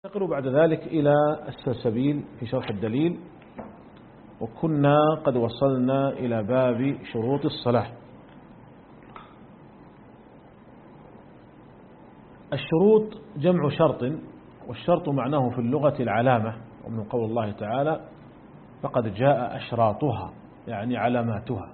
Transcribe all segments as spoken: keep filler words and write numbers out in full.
ننتقل بعد ذلك إلى السلسبيل في شرح الدليل، وكنا قد وصلنا إلى باب شروط الصلاة. الشروط جمع شرط، والشرط معناه في اللغة العلامة، ومن قول الله تعالى فقد جاء أشراطها يعني علاماتها.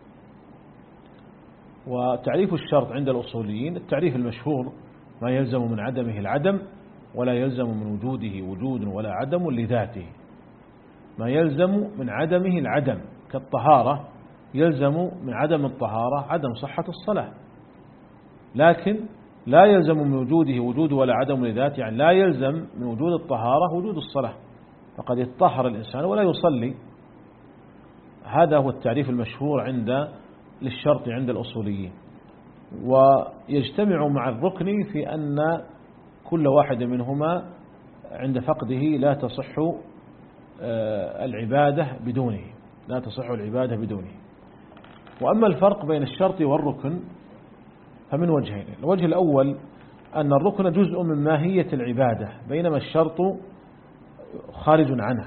وتعريف الشرط عند الأصوليين التعريف المشهور: ما يلزم من عدمه العدم ولا يلزم من وجوده وجود ولا عدم لذاته. ما يلزم من عدمه العدم كالطهارة، يلزم من عدم الطهارة عدم صحة الصلاة، لكن لا يلزم من وجوده وجود ولا عدم لذاته، يعني لا يلزم من وجود الطهارة وجود الصلاة، فقد يتطهر الإنسان ولا يصلي. هذا هو التعريف المشهور عند للشرط عند الأصوليين. ويجتمع مع الركن في أن كل واحد منهما عند فقده لا تصح العبادة بدونه لا تصح العبادة بدونه. وأما الفرق بين الشرط والركن فمن وجهين: الوجه الأول أن الركن جزء من ماهية العبادة، بينما الشرط خارج عنها.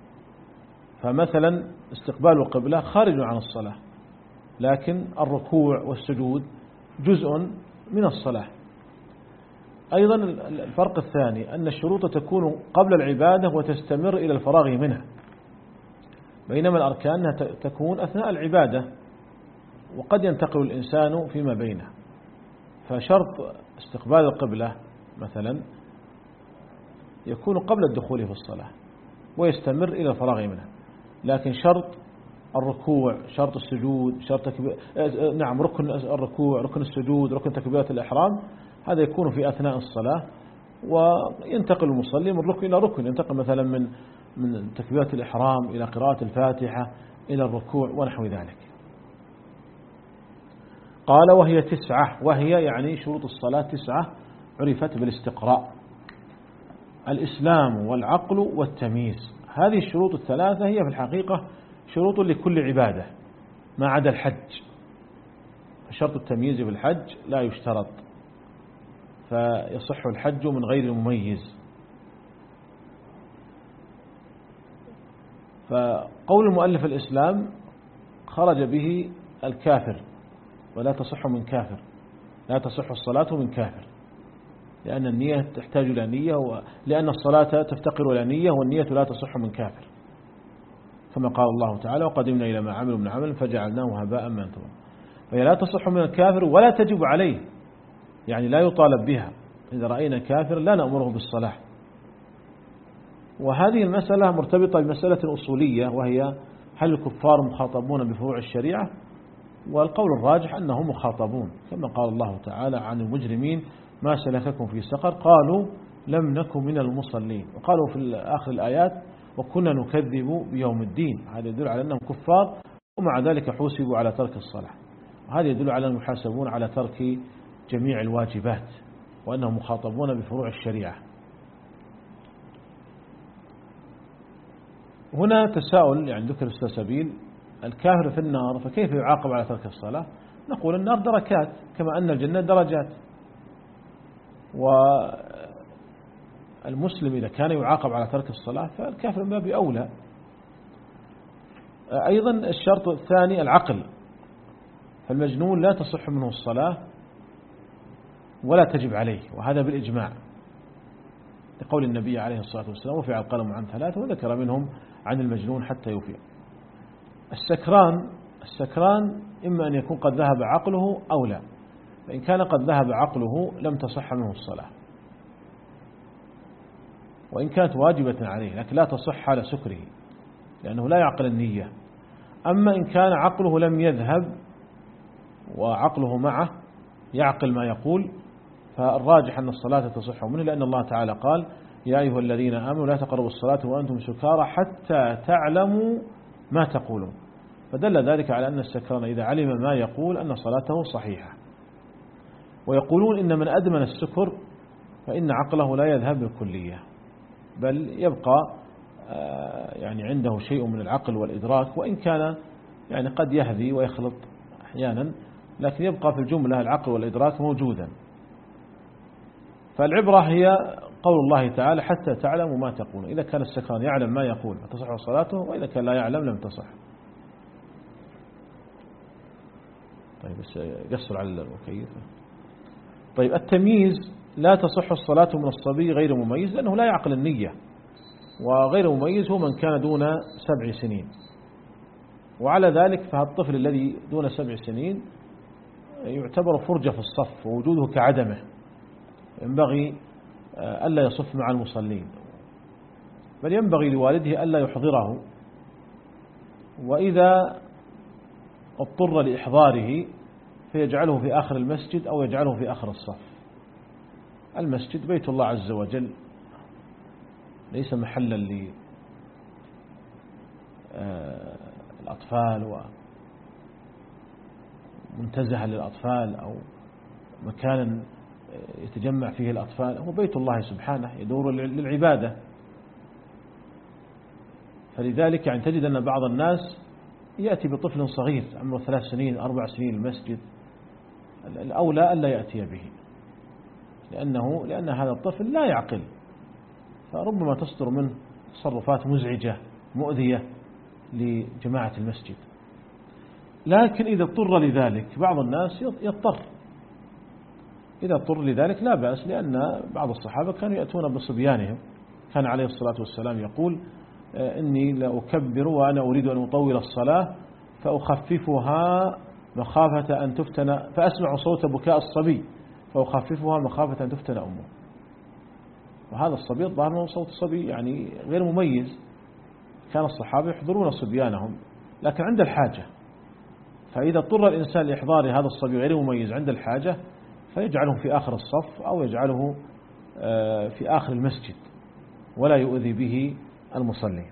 فمثلا استقبال القبلة خارج عن الصلاة، لكن الركوع والسجود جزء من الصلاة. أيضا الفرق الثاني أن الشروط تكون قبل العبادة وتستمر إلى الفراغ منها، بينما الأركان تكون أثناء العبادة وقد ينتقل الإنسان فيما بينه. فشرط استقبال القبلة مثلا يكون قبل الدخول في الصلاة ويستمر إلى الفراغ منها، لكن شرط الركوع، شرط السجود، شرط تكبير نعم ركن الركوع، ركن السجود، ركن تكبيرة الإحرام، هذا يكون في أثناء الصلاة، وينتقل المصلي من ركن إلى ركن، ينتقل مثلا من من تكبيرة الإحرام إلى قراءة الفاتحة إلى الركوع ونحو ذلك. قال: وهي تسعة، وهي يعني شروط الصلاة تسعة عرفت بالاستقراء: الإسلام والعقل والتمييز. هذه الشروط الثلاثة هي في الحقيقة شروط لكل عبادة ما عدا الحج. شرط التمييز في الحج لا يشترط، فيصح الحج من غير مميز. فقول المؤلف الإسلام خرج به الكافر، ولا تصح من كافر، لا تصح الصلاة من كافر، لأن النية تحتاج إلى نية، ولأن الصلاة تفتقر إلى نية، والنية لا تصح من كافر، كما قال الله تعالى: وقدمنا إلى ما عملوا من عمل فجعلناه هباء منثورا. فهي لا تصح من الكافر ولا تجب عليه، يعني لا يطالب بها. إذا رأينا كافر لا نأمره بالصلاة. وهذه المسألة مرتبطة بمسألة أصولية، وهي: هل الكفار مخاطبون بفروع الشريعة؟ والقول الراجح أنهم مخاطبون، كما قال الله تعالى عن المجرمين: ما سلككم في سقر؟ قالوا لم نكن من المصلين. وقالوا في آخر الآيات: وكنا نكذب بيوم الدين. هذا يدل على أنهم كفار، ومع ذلك حوسبوا على ترك الصلاة. وهذا يدل على أنهم يحاسبون على ترك جميع الواجبات، وأنهم مخاطبون بفروع الشريعة. هنا تساؤل، يعني ذكر السلسبيل: الكافر في النار فكيف يعاقب على ترك الصلاة؟ نقول: النار دركات كما أن الجنة درجات، والمسلم إذا كان يعاقب على ترك الصلاة فالكافر من باب أولى. أيضا الشرط الثاني العقل، فالمجنون لا تصح منه الصلاة ولا تجب عليه، وهذا بالإجماع، لقول النبي عليه الصلاة والسلام: رفع القلم عن ثلاثة، وذكر منهم عن المجنون حتى يفيق. السكران السكران إما أن يكون قد ذهب عقله أو لا، فإن كان قد ذهب عقله لم تصح منه الصلاة، وإن كانت واجبة عليه، لكن لا تصح حال سكره لأنه لا يعقل النية. أما إن كان عقله لم يذهب وعقله معه يعقل ما يقول، فالراجح أن الصلاة تصح منه، لأن الله تعالى قال: يا أيها الذين آمنوا لا تقربوا الصلاة وأنتم سكارى حتى تعلموا ما تقولون. فدل ذلك على أن السكران إذا علم ما يقول أن صلاته صحيحة. ويقولون إن من أدمن السكر فإن عقله لا يذهب بالكلية، بل يبقى يعني عنده شيء من العقل والإدراك، وإن كان يعني قد يهذي ويخلط أحيانا، لكن يبقى في الجملة العقل والإدراك موجودا. فالعبرة هي قول الله تعالى حتى تعلموا ما تقول. إذا كان السكران يعلم ما يقول فتصح صلاته، وإذا كان لا يعلم لم تصح. طيب بس قصر على المكيف. طيب التمييز لا تصح الصلاة من الصبي غير مميز لأنه لا يعقل النية، وغير مميز هو من كان دون سبع سنين. وعلى ذلك فالطفل الذي دون سبع سنين يعتبر فرجة في الصف ووجوده كعدمه، ينبغي ألا يصف مع المصلين، بل ينبغي لوالده ألا يحضره، وإذا اضطر لإحضاره فيجعله في آخر المسجد أو يجعله في آخر الصف. المسجد بيت الله عز وجل، ليس محلا للأطفال ومنتزها للأطفال أو مكانا يتجمع فيه الأطفال، هو بيت الله سبحانه يدور للعبادة. فلذلك يعني تجد أن بعض الناس يأتي بطفل صغير عمره ثلاث سنين أربع سنين المسجد، الأولى ألا يأتي به، لأنه لأن هذا الطفل لا يعقل، فربما تصدر منه تصرفات مزعجة مؤذية لجماعة المسجد. لكن إذا اضطر لذلك، بعض الناس يضطر، إذا اضطر لذلك لا بأس، لأن بعض الصحابة كانوا يأتون بصبيانهم، كان عليه الصلاة والسلام يقول إني لأكبر وأنا أريد أن أطول الصلاة فأخففها مخافة أن تفتن، فأسمع صوت بكاء الصبي فأخففها مخافة أن تفتن أمه. وهذا الصبي الظاهر من صوت الصبي يعني غير مميز، كان الصحابة يحضرون صبيانهم لكن عند الحاجة، فإذا اضطر الإنسان لإحضار هذا الصبي غير مميز عند الحاجة فيجعله في آخر الصف أو يجعله في آخر المسجد ولا يؤذي به المصلي.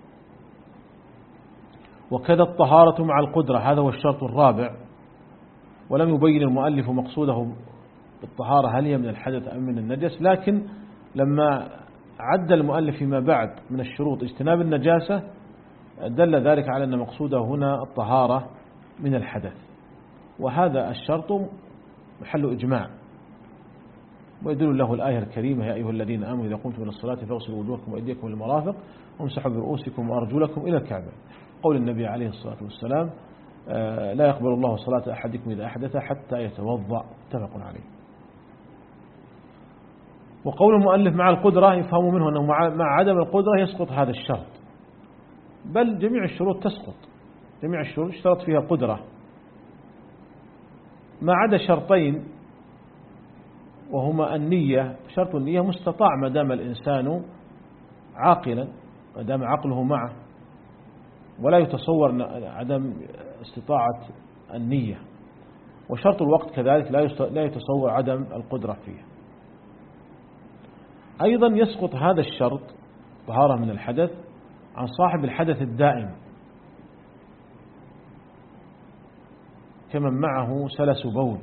وكذا الطهارة مع القدرة، هذا هو الشرط الرابع. ولم يبين المؤلف مقصوده بالطهارة هل هي من الحدث أم من النجس، لكن لما عد المؤلف فيما بعد من الشروط اجتناب النجاسة دل ذلك على أن مقصوده هنا الطهارة من الحدث، وهذا الشرط محل إجماع، ويدل له الآية الكريمة يا أيها الذين آمنوا إذا قمتم إلى الصلاة فاغسلوا وجوهكم وأيديكم إلى المرافق وامسحوا برؤوسكم وأرجلكم إلى الكعبين. قول النبي عليه الصلاة والسلام لا يقبل الله صلاة أحدكم إذا أحدث حتى يتوضأ، متفق عليه. وقول المؤلف مع القدرة يفهم منه أنه مع عدم القدرة يسقط هذا الشرط، بل جميع الشروط تسقط، جميع الشروط اشترط فيها قدرة ما عدا شرطين، وهما النية. شرط النية مستطاع ما دام الإنسان عاقلا، ما دام عقله معه، ولا يتصور عدم استطاعة النية. وشرط الوقت كذلك لا يتصور عدم القدرة فيه. أيضا يسقط هذا الشرط طهارة من الحدث عن صاحب الحدث الدائم كمن معه سلس بول،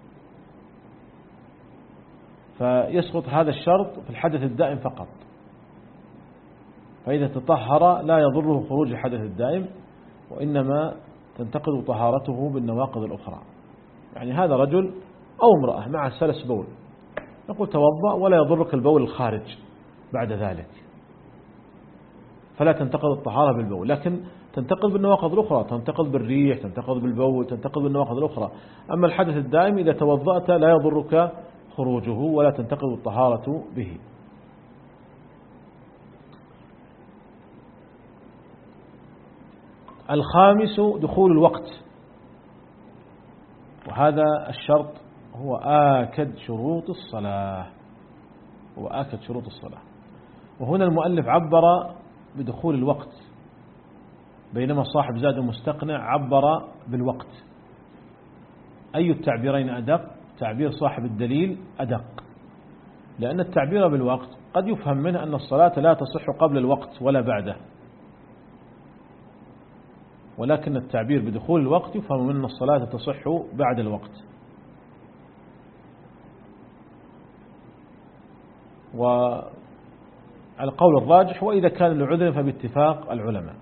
فيسقط هذا الشرط في الحدث الدائم فقط، فإذا تطهر لا يضره خروج الحدث الدائم، وإنما تنتقض طهارته بالنواقض الأخرى. يعني هذا رجل أو امرأة مع سلس بول، نقول توضأ ولا يضرك البول الخارج بعد ذلك، فلا تنتقض الطهارة بالبول، لكن تنتقض بالنواقض الأخرى، تنتقض بالريح، تنتقض بالبول، تنتقض بالنواقض الأخرى. أما الحدث الدائم إذا توضأت لا يضرك خروجه ولا تنتقض الطهارة به. الخامس دخول الوقت، وهذا الشرط هو آكد شروط الصلاة، هو آكد شروط الصلاة. وهنا المؤلف عبر بدخول الوقت، بينما صاحب زاد المستقنع عبر بالوقت. أي التعبيرين أدق؟ تعبير صاحب الدليل أدق، لأن التعبير بالوقت قد يفهم منه أن الصلاة لا تصح قبل الوقت ولا بعده، ولكن التعبير بدخول الوقت يفهم منه أن الصلاة تصح بعد الوقت. وعلى القول الراجح وإذا كان لعذر فباتفاق العلماء.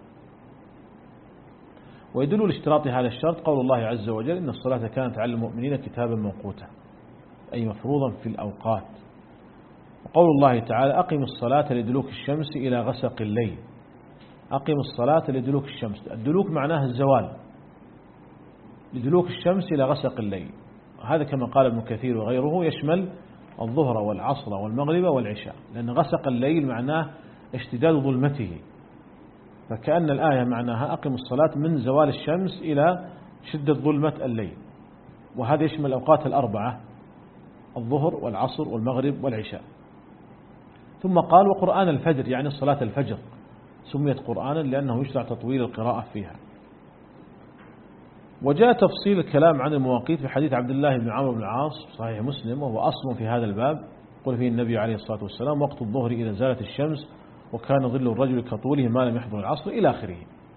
ويدل لاشتراط هذا الشرط قول الله عز وجل إن الصلاة كانت على المؤمنين كتابا موقوتا، أي مفروضا في الأوقات. قول الله تعالى أقم الصلاة لدلوك الشمس إلى غسق الليل. أقم الصلاة لدلوك الشمس، الدلوك معناه الزوال، لدلوك الشمس إلى غسق الليل. هذا كما قال ابن كثير وغيره يشمل الظهر والعصر والمغرب والعشاء، لأن غسق الليل معناه اشتداد ظلمته، فكأن الآية معناها أقم الصلاة من زوال الشمس إلى شدة ظلمة الليل، وهذا يشمل الأوقات الأربعة الظهر والعصر والمغرب والعشاء. ثم قال وقرآن الفجر، يعني صلاة الفجر سميت قرآنا لأنه يشرع تطويل القراءة فيها. وجاء تفصيل الكلام عن المواقيت في حديث عبد الله بن عمرو بن العاص صحيح مسلم، وهو أصل في هذا الباب، قل فيه النبي عليه الصلاة والسلام وقت الظهر إذا زالت الشمس وكان ظل الرجل كطوله ما لم يحضر العصر إلى آخره.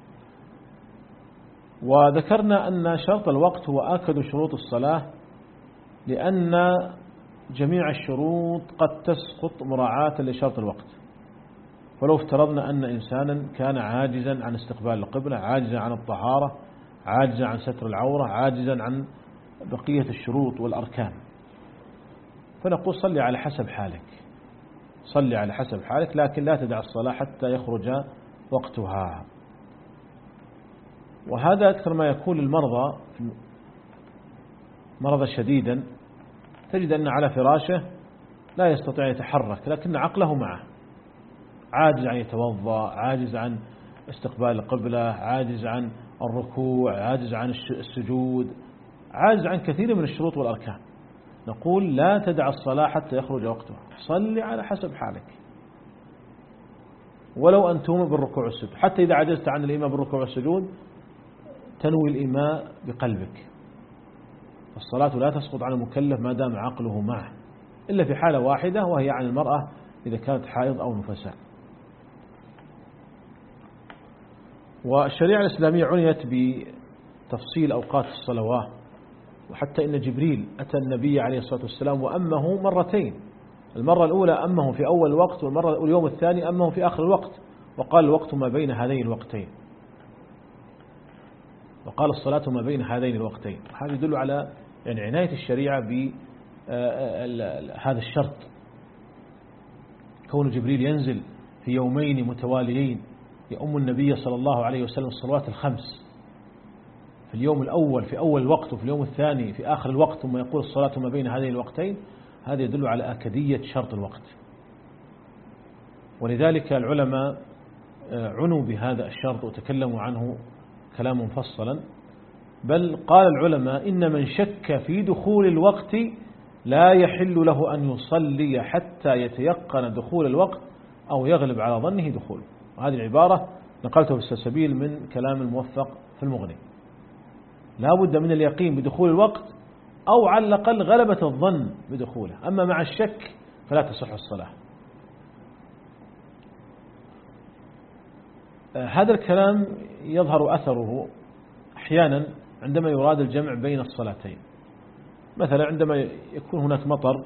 وذكرنا أن شرط الوقت هو آكد شروط الصلاة، لأن جميع الشروط قد تسقط مراعاة لشرط الوقت. فلو افترضنا أن إنسانا كان عاجزا عن استقبال القبلة، عاجزا عن الطهارة، عاجزا عن ستر العورة، عاجزا عن بقية الشروط والأركان، فنقول صلي على حسب حالك، صلي على حسب حالك، لكن لا تدع الصلاة حتى يخرج وقتها. وهذا أكثر ما يكون للمرضى، مرضى شديدا تجد أن على فراشه لا يستطيع يتحرك، لكن عقله معه، عاجز عن يتوضأ، عاجز عن استقبال القبلة، عاجز عن الركوع، عاجز عن السجود، عاجز عن كثير من الشروط والأركان. نقول لا تدع الصلاة حتى يخرج وقتها، صلي على حسب حالك، ولو أن توم بالركوع والسجود. حتى إذا عجزت عن الإيماء بالركوع والسجود تنوي الإيماء بقلبك. الصلاة لا تسقط عن المكلف ما دام عقله معه، إلا في حالة واحدة وهي عن المرأة إذا كانت حائض أو نفساء. والشريعة الإسلامية عنيت بتفصيل أوقات الصلوات، وحتى إن جبريل أتى النبي عليه الصلاة والسلام وأمه مرتين، المرة الأولى أمه في أول الوقت، والمرة اليوم الثاني أمه في آخر الوقت، وقال الوقت ما بين هذين الوقتين، وقال الصلاة ما بين هذين الوقتين. هذا يدل على يعني عناية الشريعة بهذا الشرط، كون جبريل ينزل في يومين متواليين يؤم النبي صلى الله عليه وسلم الصلوات الخمس في اليوم الأول في أول الوقت، وفي اليوم الثاني في آخر الوقت، ثم يقول الصلاة ما بين هذين الوقتين. هذا يدل على أكدية شرط الوقت، ولذلك العلماء عنوا بهذا الشرط وتكلموا عنه كلاما مفصلا. بل قال العلماء إن من شك في دخول الوقت لا يحل له أن يصلي حتى يتيقن دخول الوقت أو يغلب على ظنه دخوله. وهذه العبارة نقلته في السلسبيل من كلام الموفق في المغني. لا بد من اليقين بدخول الوقت، أو على الأقل غلبة الظن بدخوله، أما مع الشك فلا تصح الصلاة. هذا الكلام يظهر أثره أحيانا عندما يراد الجمع بين الصلاتين، مثلا عندما يكون هناك مطر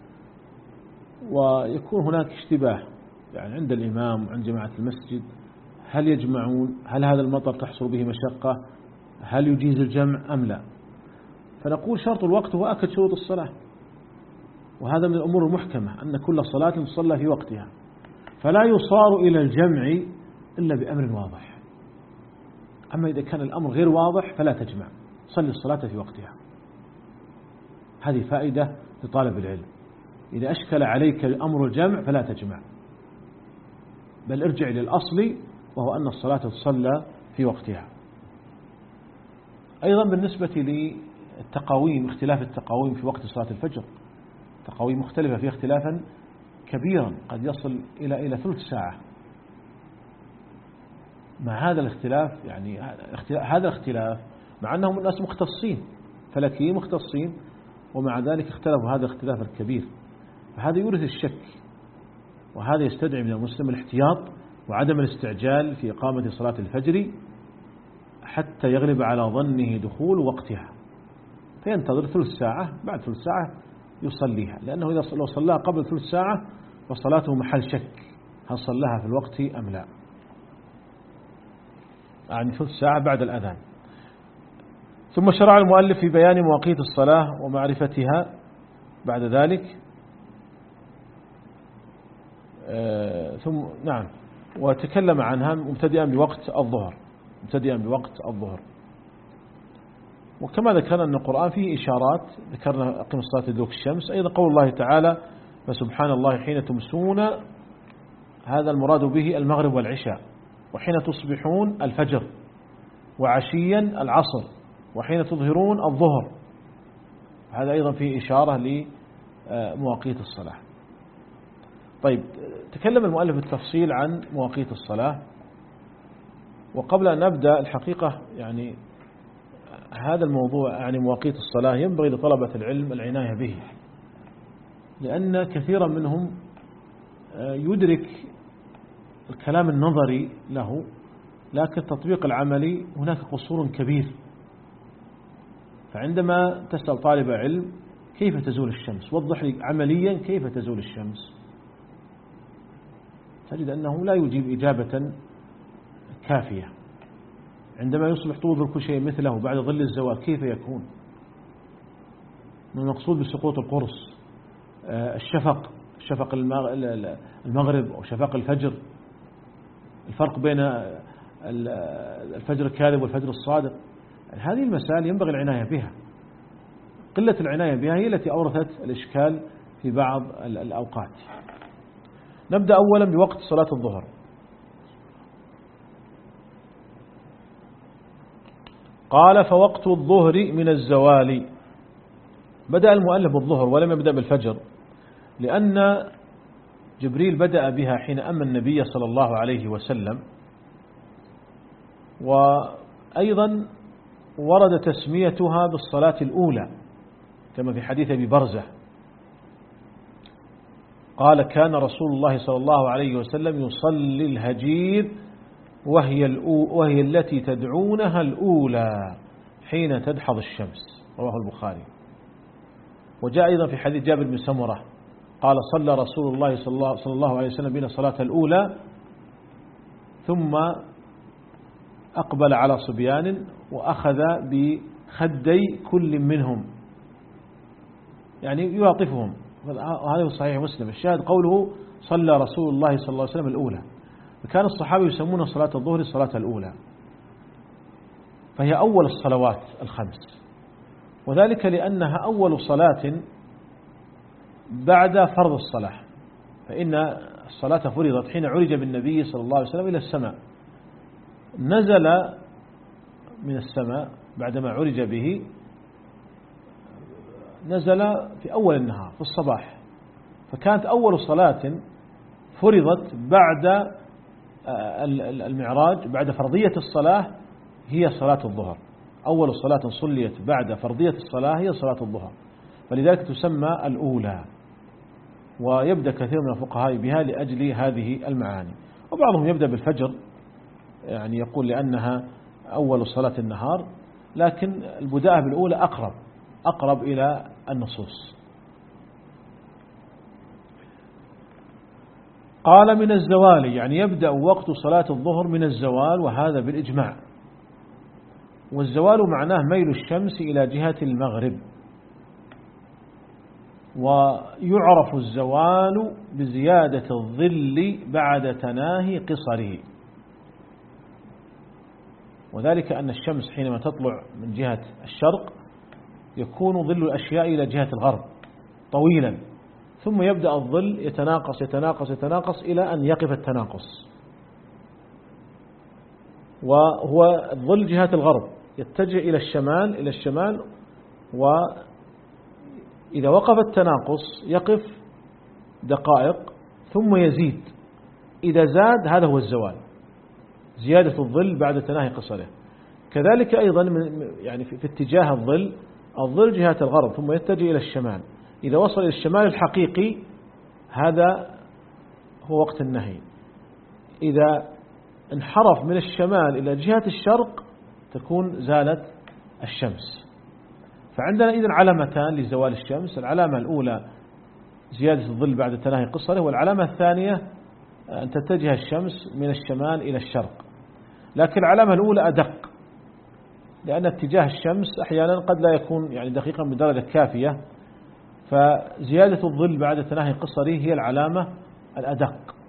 ويكون هناك اشتباه يعني عند الإمام وعند جماعة المسجد، هل يجمعون؟ هل هذا المطر تحصل به مشقة؟ هل يجيز الجمع أم لا؟ فنقول شرط الوقت هو أكد شروط الصلاة، وهذا من الأمور المحكمة أن كل صلاة تصلى في وقتها، فلا يصار إلى الجمع إلا بأمر واضح. أما إذا كان الأمر غير واضح فلا تجمع، صلي الصلاة في وقتها. هذه فائدة لطالب العلم، إذا أشكل عليك أمر الجمع فلا تجمع، بل ارجع للأصل وهو أن الصلاة تصلى في وقتها. أيضا بالنسبة للتقاويم، اختلاف التقاويم في وقت صلاة الفجر، تقاويم مختلفة فيها اختلافا كبيرا قد يصل إلى إلى ثلث ساعة. مع هذا الاختلاف يعني هذا الاختلاف مع أنهم الناس مختصين فلكيين مختصين، ومع ذلك اختلفوا هذا الاختلاف الكبير، فهذا يورث الشك، وهذا يستدعي من المسلم الاحتياط وعدم الاستعجال في إقامة صلاة الفجر حتى يغلب على ظنه دخول وقتها، فينتظر ثلث ساعة، بعد ثلث ساعة يصليها، لأنه إذا لو صلاها قبل ثلث ساعة فصلاته محل شك هل صلاها في الوقت أم لا، يعني ثلث ساعة بعد الأذان. ثم شرع المؤلف في بيان مواقيت الصلاة ومعرفتها بعد ذلك، ثم نعم وتكلم عنها مبتدئا بوقت الظهر مبتدئا بوقت الظهر. وكما ذكرنا أن القرآن فيه إشارات، ذكرنا أقيم الصلاة لدلوك الشمس، أيضا قول الله تعالى فسبحان الله حين تمسون، هذا المراد به المغرب والعشاء، وحين تصبحون الفجر، وعشيا العصر، وحين تظهرون الظهر. هذا أيضا فيه إشارة لمواقيت الصلاة. طيب، تكلم المؤلف بالتفصيل عن مواقيت الصلاة. وقبل أن نبدأ الحقيقة يعني هذا الموضوع يعني مواقيت الصلاة ينبغي لطلبة العلم العناية به، لأن كثيرا منهم يدرك الكلام النظري له، لكن التطبيق العملي هناك قصور كبير. فعندما تسأل طالب علم كيف تزول الشمس، وضح لي عمليا كيف تزول الشمس، تجد أنه لا يجيب إجابة كافية. عندما يصبح طول كل شيء مثله بعد ظل الزوال كيف يكون؟ المقصود بسقوط القرص، الشفق، شفق المغرب أو شفق الفجر، الفرق بين الفجر الكاذب والفجر الصادق. هذه المسائل ينبغي العناية بها. قلة العناية بها هي التي أورثت الإشكال في بعض الأوقات. نبدأ أولا بوقت صلاة الظهر. قال فوقت الظهر من الزوال. بدأ المؤلف بالظهر ولم يبدأ بالفجر، لأن جبريل بدأ بها حين أمن النبي صلى الله عليه وسلم. وأيضا ورد تسميتها بالصلاة الأولى كما في حديث أبي برزة قال كان رسول الله صلى الله عليه وسلم يصلي الهجير وهي, وهي التي تدعونها الأولى حين تدحض الشمس، رواه البخاري. وجاء أيضا في حديث جابر بن سمرة قال صلى رسول الله صلى الله عليه وسلم بنا صلاة الأولى ثم أقبل على صبيان وأخذ بخدي كل منهم، يعني يلاطفهم. هذا صحيح مسلم. الشاهد قوله صلى رسول الله صلى الله عليه وسلم الأولى، فكان الصحابة يسمون صلاة الظهر الصلاة الأولى، فهي أول الصلوات الخمس، وذلك لأنها أول صلاة بعد فرض الصلاة. فإن الصلاة فرضت حين عرج بالنبي صلى الله عليه وسلم إلى السماء، نزل من السماء بعدما عرج به، نزل في أول النهار في الصباح، فكانت أول صلاة فرضت بعد المعراج بعد فرضية الصلاة هي صلاة الظهر. أول صلاة صليت بعد فرضية الصلاة هي صلاة الظهر، فلذلك تسمى الأولى. ويبدأ كثير من الفقهاء بها لأجل هذه المعاني، وبعضهم يبدأ بالفجر، يعني يقول لأنها أول صلاة النهار، لكن البداءة بالأولى أقرب أقرب إلى النصوص. قال من الزوال، يعني يبدأ وقت صلاة الظهر من الزوال، وهذا بالإجماع. والزوال معناه ميل الشمس إلى جهة المغرب. ويعرف الزوال بزيادة الظل بعد تناهي قصره، وذلك أن الشمس حينما تطلع من جهة الشرق يكون ظل الأشياء إلى جهة الغرب طويلا، ثم يبدأ الظل يتناقص يتناقص يتناقص إلى أن يقف التناقص. وهو الظل جهة الغرب يتجه إلى الشمال إلى الشمال، وإذا وقف التناقص يقف دقائق ثم يزيد. إذا زاد هذا هو الزوال، زيادة الظل بعد تناهي قصره. كذلك أيضا يعني في اتجاه الظل، الظل جهة الغرب ثم يتجه إلى الشمال، إذا وصل إلى الشمال الحقيقي هذا هو وقت النهي. إذا انحرف من الشمال إلى جهة الشرق تكون زالت الشمس. فعندنا إذن علامتان لزوال الشمس: العلامة الأولى زيادة الظل بعد تناهي قصره، والعلامة الثانية أن تتجه الشمس من الشمال إلى الشرق. لكن العلامة الأولى أدق، لأن اتجاه الشمس أحيانا قد لا يكون يعني دقيقا بدرجة كافية، فزيادة الظل بعد تناهي قصره هي العلامة الأدق.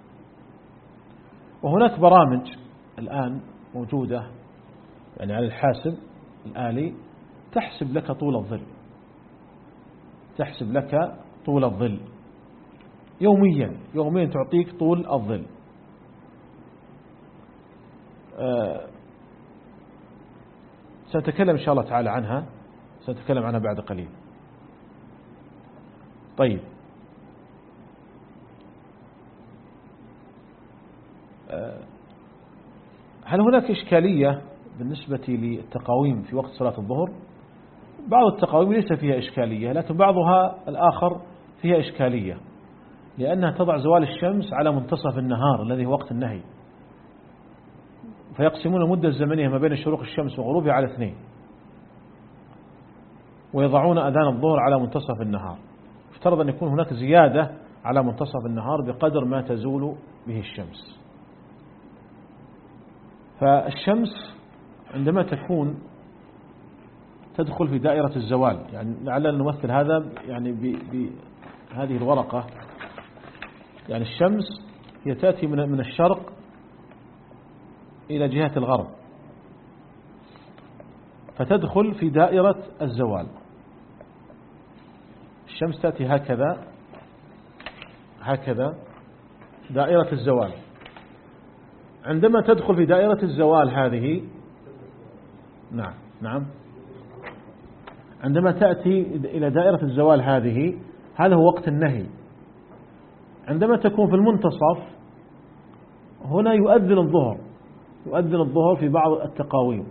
وهناك برامج الآن موجودة يعني على الحاسب الآلي تحسب لك طول الظل، تحسب لك طول الظل يوميا، يوميا تعطيك طول الظل. أه سنتكلم إن شاء الله تعالى عنها، سنتكلم عنها بعد قليل. طيب، أه هل هناك إشكالية بالنسبة للتقاويم في وقت صلاة الظهر؟ بعض التقاويم ليس فيها إشكالية، لكن بعضها الآخر فيها إشكالية، لأنها تضع زوال الشمس على منتصف النهار الذي هو وقت النهي، فيقسمون المدة الزمنية ما بين شروق الشمس وغروبها على اثنين، ويضعون أذان الظهر على منتصف النهار. افترض أن يكون هناك زيادة على منتصف النهار بقدر ما تزول به الشمس. فالشمس عندما تكون تدخل في دائرة الزوال، يعني لعلنا نمثل هذا يعني بهذه الورقة، يعني الشمس هي تأتي من الشرق إلى جهة الغرب، فتدخل في دائرة الزوال. الشمس تأتي هكذا هكذا دائرة الزوال. عندما تدخل في دائرة الزوال هذه، نعم نعم عندما تأتي إلى دائرة الزوال هذه، هذا هو وقت النهي. عندما تكون في المنتصف هنا يؤذن الظهر، يؤذن الظهر في بعض التقاويم،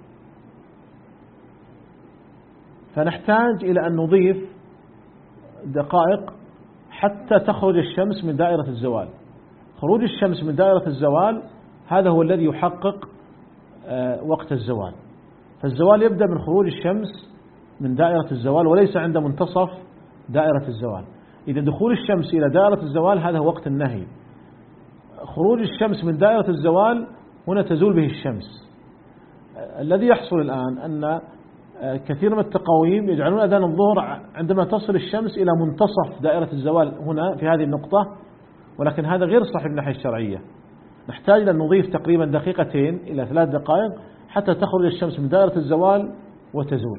فنحتاج إلى أن نضيف دقائق حتى تخرج الشمس من دائرة الزوال. خروج الشمس من دائرة الزوال هذا هو الذي يحقق وقت الزوال. فالزوال يبدأ من خروج الشمس من دائرة الزوال وليس عند منتصف دائرة الزوال. إذا دخول الشمس إلى دائرة الزوال هذا هو وقت النهي. خروج الشمس من دائرة الزوال هنا تزول به الشمس. الذي يحصل الآن أن كثير من التقاويم يجعلون أذان الظهر عندما تصل الشمس إلى منتصف دائرة الزوال هنا في هذه النقطة، ولكن هذا غير صحيح من الناحية الشرعية. نحتاج أن نضيف تقريبا دقيقتين إلى ثلاث دقائق حتى تخرج الشمس من دائرة الزوال وتزول.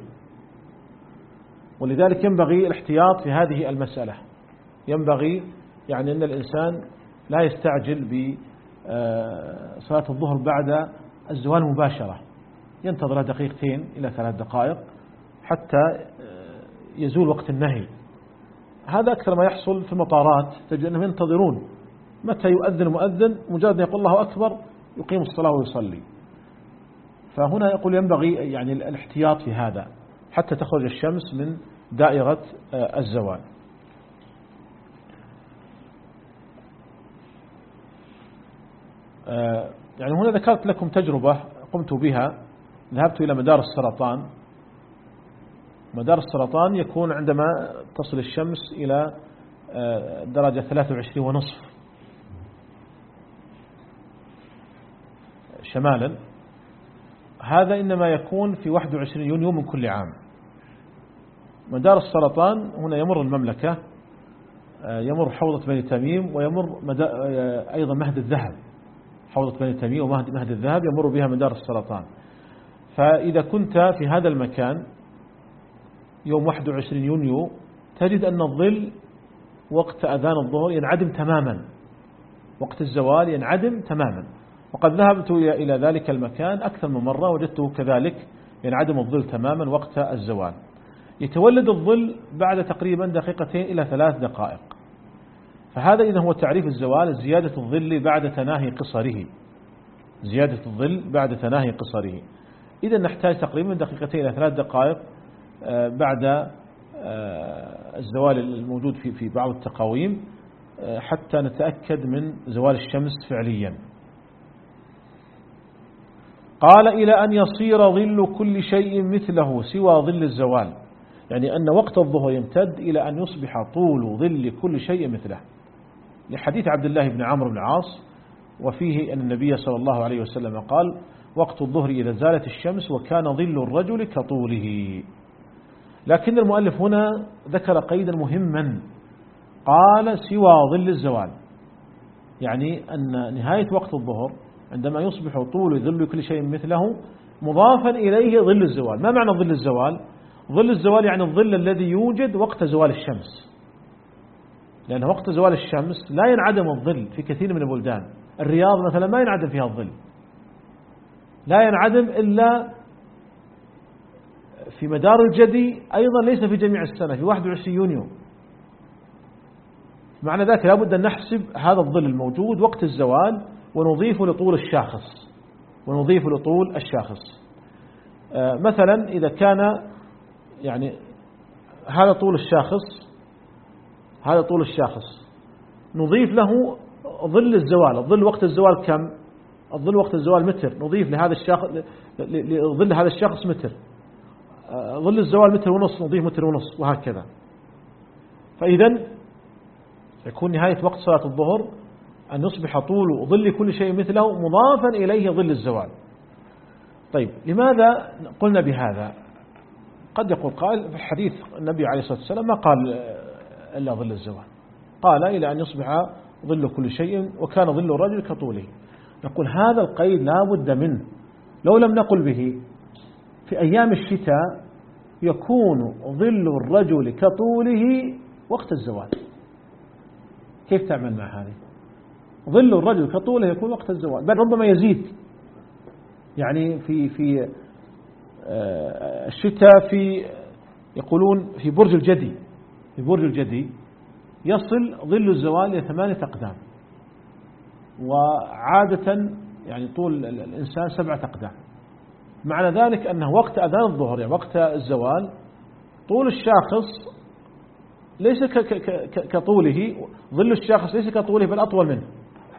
ولذلك ينبغي الاحتياط في هذه المسألة. ينبغي يعني أن الإنسان لا يستعجل بصلاة الظهر بعد الزوال مباشرة، ينتظر دقيقتين إلى ثلاث دقائق حتى يزول وقت النهي. هذا أكثر ما يحصل في المطارات، تجد أنهم ينتظرون متى يؤذن المؤذن، مجرد يقول الله أكبر يقيم الصلاة ويصلي. فهنا يقول ينبغي يعني الاحتياط في هذا حتى تخرج الشمس من دائرة الزوال. يعني هنا ذكرت لكم تجربة قمت بها. ذهبت إلى مدار السرطان. مدار السرطان يكون عندما تصل الشمس إلى درجة ثلاثة وعشرين ونصف شمالا. هذا إنما يكون في واحد وعشرين يونيو من كل عام. مدار السرطان هنا يمر المملكة، يمر حوضة بني تميم، ويمر أيضا مهد الذهب. حوضة بني تميم ومهد مهد الذهب يمر بها مدار السرطان. فإذا كنت في هذا المكان يوم واحد وعشرين يونيو تجد أن الظل وقت أذان الظهر ينعدم تماما، وقت الزوال ينعدم تماما. وقد ذهبت إلى ذلك المكان أكثر من مرة، وجدته كذلك ينعدم الظل تماما وقت الزوال. يتولد الظل بعد تقريبا دقيقتين إلى ثلاث دقائق. فهذا إذا هو تعريف الزوال: زيادة الظل بعد تناهي قصره، زيادة الظل بعد تناهي قصره. إذا نحتاج تقريبا دقيقتين إلى ثلاث دقائق بعد الزوال الموجود في في بعض التقاويم حتى نتأكد من زوال الشمس فعليا. قال: إلى أن يصير ظل كل شيء مثله سوى ظل الزوال، يعني أن وقت الظهر يمتد إلى أن يصبح طول ظل كل شيء مثله، لحديث عبد الله بن عمرو بن العاص، وفيه أن النبي صلى الله عليه وسلم قال: وقت الظهر إذا زالت الشمس وكان ظل الرجل كطوله. لكن المؤلف هنا ذكر قيدا مهما، قال: سوى ظل الزوال. يعني أن نهاية وقت الظهر عندما يصبح طول ظل كل شيء مثله مضافا إليه ظل الزوال. ما معنى ظل الزوال؟ ظل الزوال يعني الظل الذي يوجد وقت زوال الشمس، لأن وقت زوال الشمس لا ينعدم الظل في كثير من البلدان. الرياض مثلا ما ينعدم فيها الظل، لا ينعدم إلا في مدار الجدي، أيضا ليس في جميع السنة، في واحد وعشرين يونيو. معنى ذلك لابد أن نحسب هذا الظل الموجود وقت الزوال ونضيفه لطول الشاخص ونضيفه لطول الشاخص. آه مثلا إذا كان يعني هذا طول الشاخص، هذا طول الشاخص نضيف له ظل الزوال. الظل وقت الزوال كم؟ الظل وقت الزوال متر، نضيف لهذا الشاخص لظل هذا الشخص متر. آه ظل الزوال متر ونص، نضيف متر ونص، وهكذا. فإذا يكون نهاية وقت صلاة الظهر أن يصبح طول ظل كل شيء مثله مضافا إليه ظل الزوال. طيب لماذا قلنا بهذا؟ قد يقول قائل في الحديث النبي عليه الصلاة والسلام ما قال إلا ظل الزوال، قال إلى أن يصبح ظل كل شيء وكان ظل الرجل كطوله. نقول هذا القيد لا بد منه، لو لم نقل به في أيام الشتاء يكون ظل الرجل كطوله وقت الزوال. كيف تعمل مع هذه؟ ظل الرجل كطوله يكون وقت الزوال، بل ربما يزيد. يعني في في الشتاء في يقولون في برج الجدي، في برج الجدي يصل ظل الزوال إلى ثمانية أقدام، وعادة يعني طول الإنسان سبعة أقدام. معنى ذلك أنه وقت أذان الظهر يعني وقت الزوال طول الشاخص ليس كطوله، ظل الشاخص ليس كطوله بل أطول منه.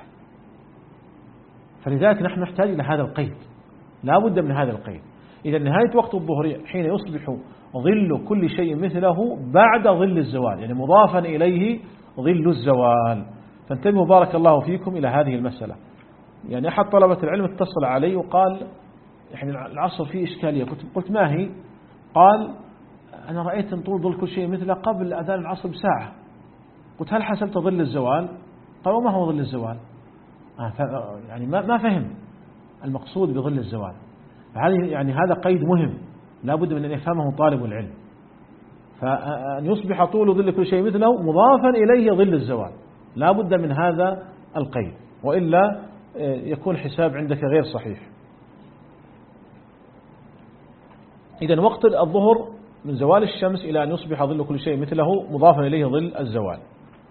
فلذلك نحن نحتاج إلى هذا القيد، لا بد من هذا القيد. إذا نهاية وقت الظهر حين يصبح ظل كل شيء مثله بعد ظل الزوال، يعني مضافا إليه ظل الزوال. فانتبهوا بارك الله فيكم إلى هذه المسألة. يعني أحد طلبة العلم اتصل علي وقال يعني العصر فيه إشكالية. قلت ما هي؟ قال أنا رأيت أن طول ظل كل شيء مثله قبل أذان العصر بساعة. قلت هل حسبت ظل الزوال؟ قال وما هو ظل الزوال؟ آه يعني ما ما فهم المقصود بظل الزوال. فهذه يعني هذا قيد مهم لا بد من أن يفهمه طالب العلم، فأن يصبح طول ظل كل شيء مثله مضافا إليه ظل الزوال، لا بد من هذا القيد، وإلا يكون حساب عندك غير صحيح. إذن وقت الظهر من زوال الشمس إلى أن يصبح ظل كل شيء مثله مضافا إليه ظل الزوال.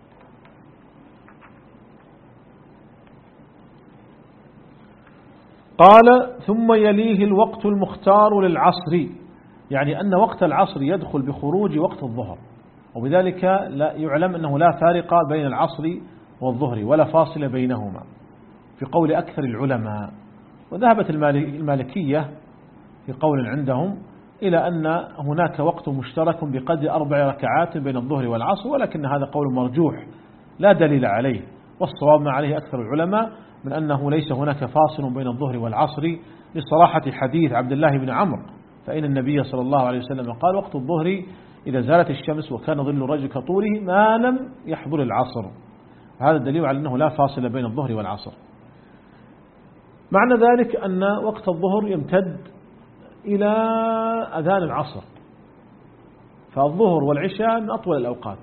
قال ثم يليه الوقت المختار للعصر، يعني أن وقت العصر يدخل بخروج وقت الظهر، وبذلك لا يعلم أنه لا فارق بين العصر والظهر ولا فاصل بينهما في قول أكثر العلماء. وذهبت المالكية في قول عندهم إلى أن هناك وقت مشترك بقدر أربع ركعات بين الظهر والعصر، ولكن هذا قول مرجوح لا دليل عليه، والصواب ما عليه أكثر العلماء من أنه ليس هناك فاصل بين الظهر والعصر لصراحة حديث عبد الله بن عمرو، فإن النبي صلى الله عليه وسلم قال وقت الظهر إذا زالت الشمس وكان ظل الرجل كطوله ما لم يحضر العصر. هذا الدليل على أنه لا فاصل بين الظهر والعصر. معنى ذلك أن وقت الظهر يمتد إلى أذان العصر، فالظهر والعشاء من أطول الأوقات.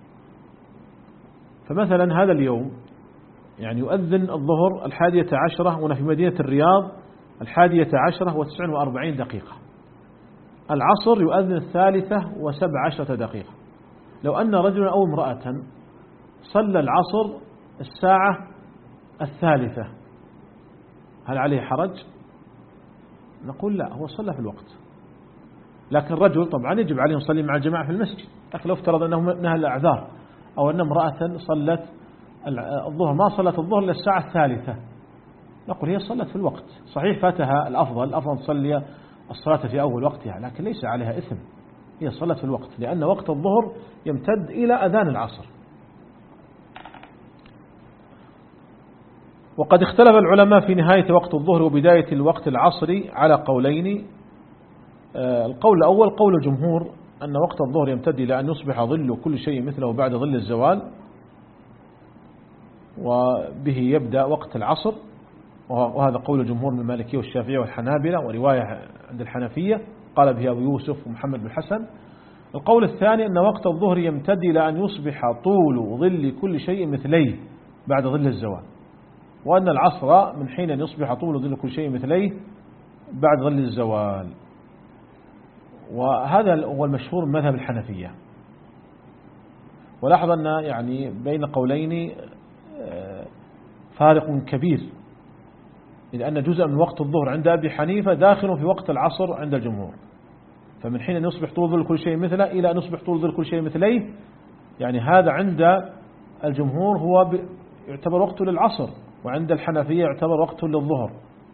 فمثلا هذا اليوم يعني يؤذن الظهر الحادية عشرة وأنا في مدينة الرياض الحادية عشرة وتسع وأربعين دقيقة، العصر يؤذن الثالثة وسبع عشرة دقيقة. لو أن رجلا أو امرأة صلى العصر الساعة الثالثة هل عليه حرج؟ نقول لا، هو صلى في الوقت، لكن الرجل طبعا يجب عليه يصلي مع الجماعة في المسجد. لكن لو افترض أنه من أهل الأعذار أو أن امرأة صلت الظهر ما صلت الظهر إلا الساعة الثالثة، نقول هي صلت في الوقت. صحيح فاتها الأفضل، الأفضل تصلي الصلاة في أول وقتها، لكن ليس عليها إثم، هي صلت في الوقت، لأن وقت الظهر يمتد إلى أذان العصر. وقد اختلف العلماء في نهاية وقت الظهر وبداية الوقت العصري على قولين. القول الأول قول الجمهور أن وقت الظهر يمتد إلى أن يصبح ظل كل شيء مثله بعد ظل الزوال، وبه يبدأ وقت العصر، وهذا قول الجمهور من المالكية والشافعية والحنابلة، ورواية عند الحنفية قال به أبو يوسف ومحمد بن حسن. القول الثاني أن وقت الظهر يمتد إلى أن يصبح طول ظل كل شيء مثليه بعد ظل الزوال، وأن العصر من حين أن يصبح طول ظل كل شيء مثليه بعد ظل الزوال. وهذا هو المشهور من مذهب الحنفية. ولاحظ أن يعني بين قولين فارق كبير، لأن جزء من وقت الظهر عند أبي حنيفة داخل في وقت العصر عند الجمهور. فمن حين أن يصبح طول ظل كل شيء مثله إلى أن يصبح طول ظل كل شيء مثليه، يعني هذا عند الجمهور هو يعتبر وقته للعصر، وعند الحنفية يعتبر وقته للظهر.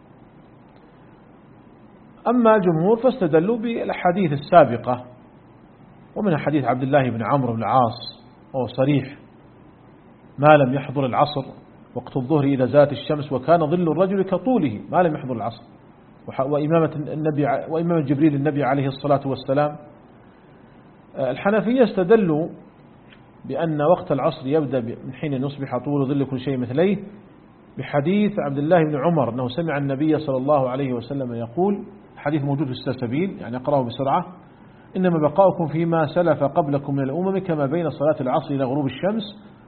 أما الجمهور فاستدلوا بالأحاديث السابقة، ومن حديث عبد الله بن عمرو بن العاص وهو صريح: ما لم يحضر العصر وقت الظهر إذا زالت الشمس وكان ظل الرجل كطوله ما لم يحضر العصر. وإمامة النبي وإمامة جبريل النبي عليه الصلاة والسلام. الحنفية استدلوا بأن وقت العصر يبدأ من حين يصبح طول ظل كل شيء مثليه بحديث عبد الله بن عمر أنه سمع النبي صلى الله عليه وسلم يقول، حديث موجود في السلسبيل يعني أقرأه بسرعة: إنما بقاؤكم فيما سلف قبلكم من الأمم كما بين صلاة العصر إلى غروب الشمس.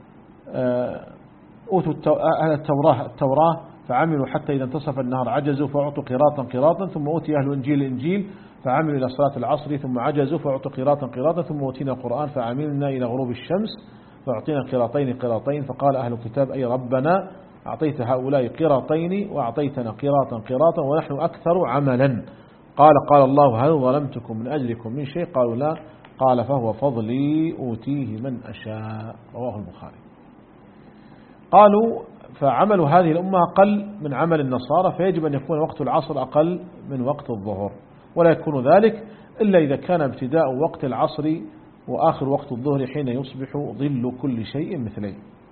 أوتوا أهل التوراة التوراة فعملوا حتى إذا انتصف النهار عجزوا فأعطوا قراطا قراطا، ثم أوتي أهل الإنجيل الإنجيل فعملوا إلى صلاة العصر ثم عجزوا فأعطوا قراطا قراطا، ثم أوتينا القرآن فعملنا إلى غروب الشمس فأعطينا قراطين قراطين. فقال أهل الكتاب: أي ربنا أعطيت هؤلاء قراطين وأعطيتنا قراطا قراطا ونحن أكثر عملا. قال: قال الله: هل ظلمتكم من أجلكم من شيء؟ قالوا: لا. قال: فهو فضلي أوتيه من أشاء. رواه البخاري. قالوا: فعمل هذه الأمة أقل من عمل النصارى، فيجب أن يكون وقت العصر أقل من وقت الظهر، ولا يكون ذلك إلا إذا كان ابتداء وقت العصر وآخر وقت الظهر حين يصبح ظل كل شيء مثليه.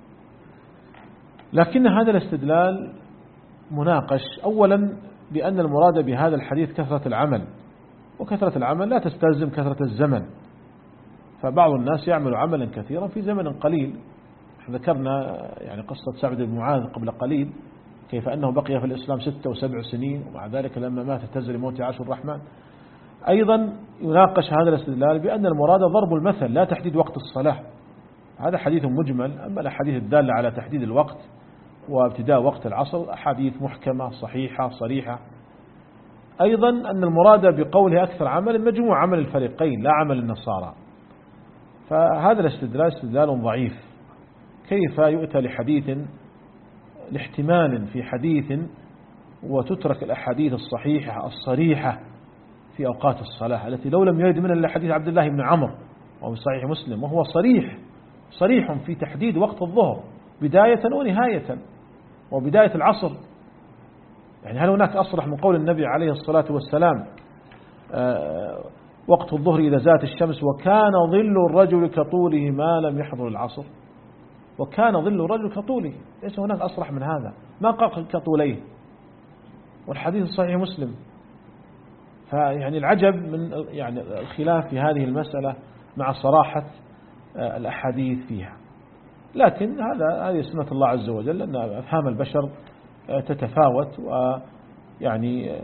لكن هذا الاستدلال مناقش، أولا بأن المراد بهذا الحديث كثرة العمل، وكثرة العمل لا تستلزم كثرة الزمن، فبعض الناس يعمل عملا كثيرا في زمن قليل. ذكرنا يعني قصة سعد بن معاذ قبل قليل، كيف أنه بقي في الإسلام ستة وسبع سنين، ومع ذلك لما مات اهتز لموت عرش الرحمن. أيضا يناقش هذا الاستدلال بأن المراد ضرب المثل لا تحديد وقت الصلاة. هذا حديث مجمل. أما الأحاديث الدالة على تحديد الوقت وابتداء وقت العصر أحاديث محكمة صحيحة صريحة. أيضا أن المراد بقوله أكثر عمل مجموع عمل الفريقين لا عمل النصارى. فهذا الاستدلال استدلال ضعيف. كيف يؤتى لحديث لاحتمال في حديث وتترك الأحاديث الصحيحة الصريحة في أوقات الصلاة التي لو لم يرد منها إلا حديث عبد الله بن عمرو وهو صحيح مسلم، وهو صريح صريح في تحديد وقت الظهر بداية ونهاية وبداية العصر. يعني هل هناك أصرح من قول النبي عليه الصلاة والسلام وقت الظهر إذا زالت الشمس وكان ظل الرجل كطوله ما لم يحضر العصر؟ وكان ظل الرجل كطوله، ليس هناك أصرح من هذا، ما قال كطوليه، والحديث صحيح مسلم. فيعني العجب من يعني الخلاف في هذه المسألة مع صراحة الأحاديث فيها. لكن هذا هذه سنة الله عز وجل، أن أفهام البشر تتفاوت، ويعني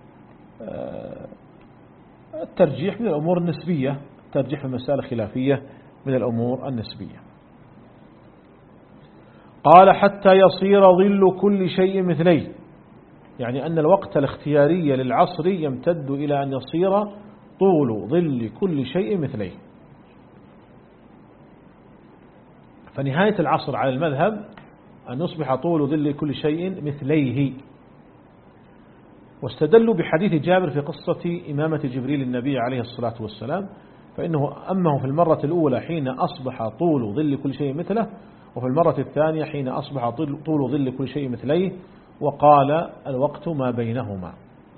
الترجيح من الأمور النسبية، الترجيح في المسائل الخلافية من الأمور النسبية. قال: حتى يصير ظل كل شيء مثليه، يعني أن الوقت الاختياري للعصر يمتد إلى أن يصير طول ظل كل شيء مثليه. فنهاية العصر على المذهب أن يصبح طول ظل كل شيء مثليه. واستدلوا بحديث جابر في قصة إمامة جبريل النبي عليه الصلاة والسلام، فإنه أمه في المرة الأولى حين أصبح طول ظل كل شيء مثله، وفي المرة الثانية حين أصبح طول ظل كل شيء مثليه، وقال: الوقت ما بينهما.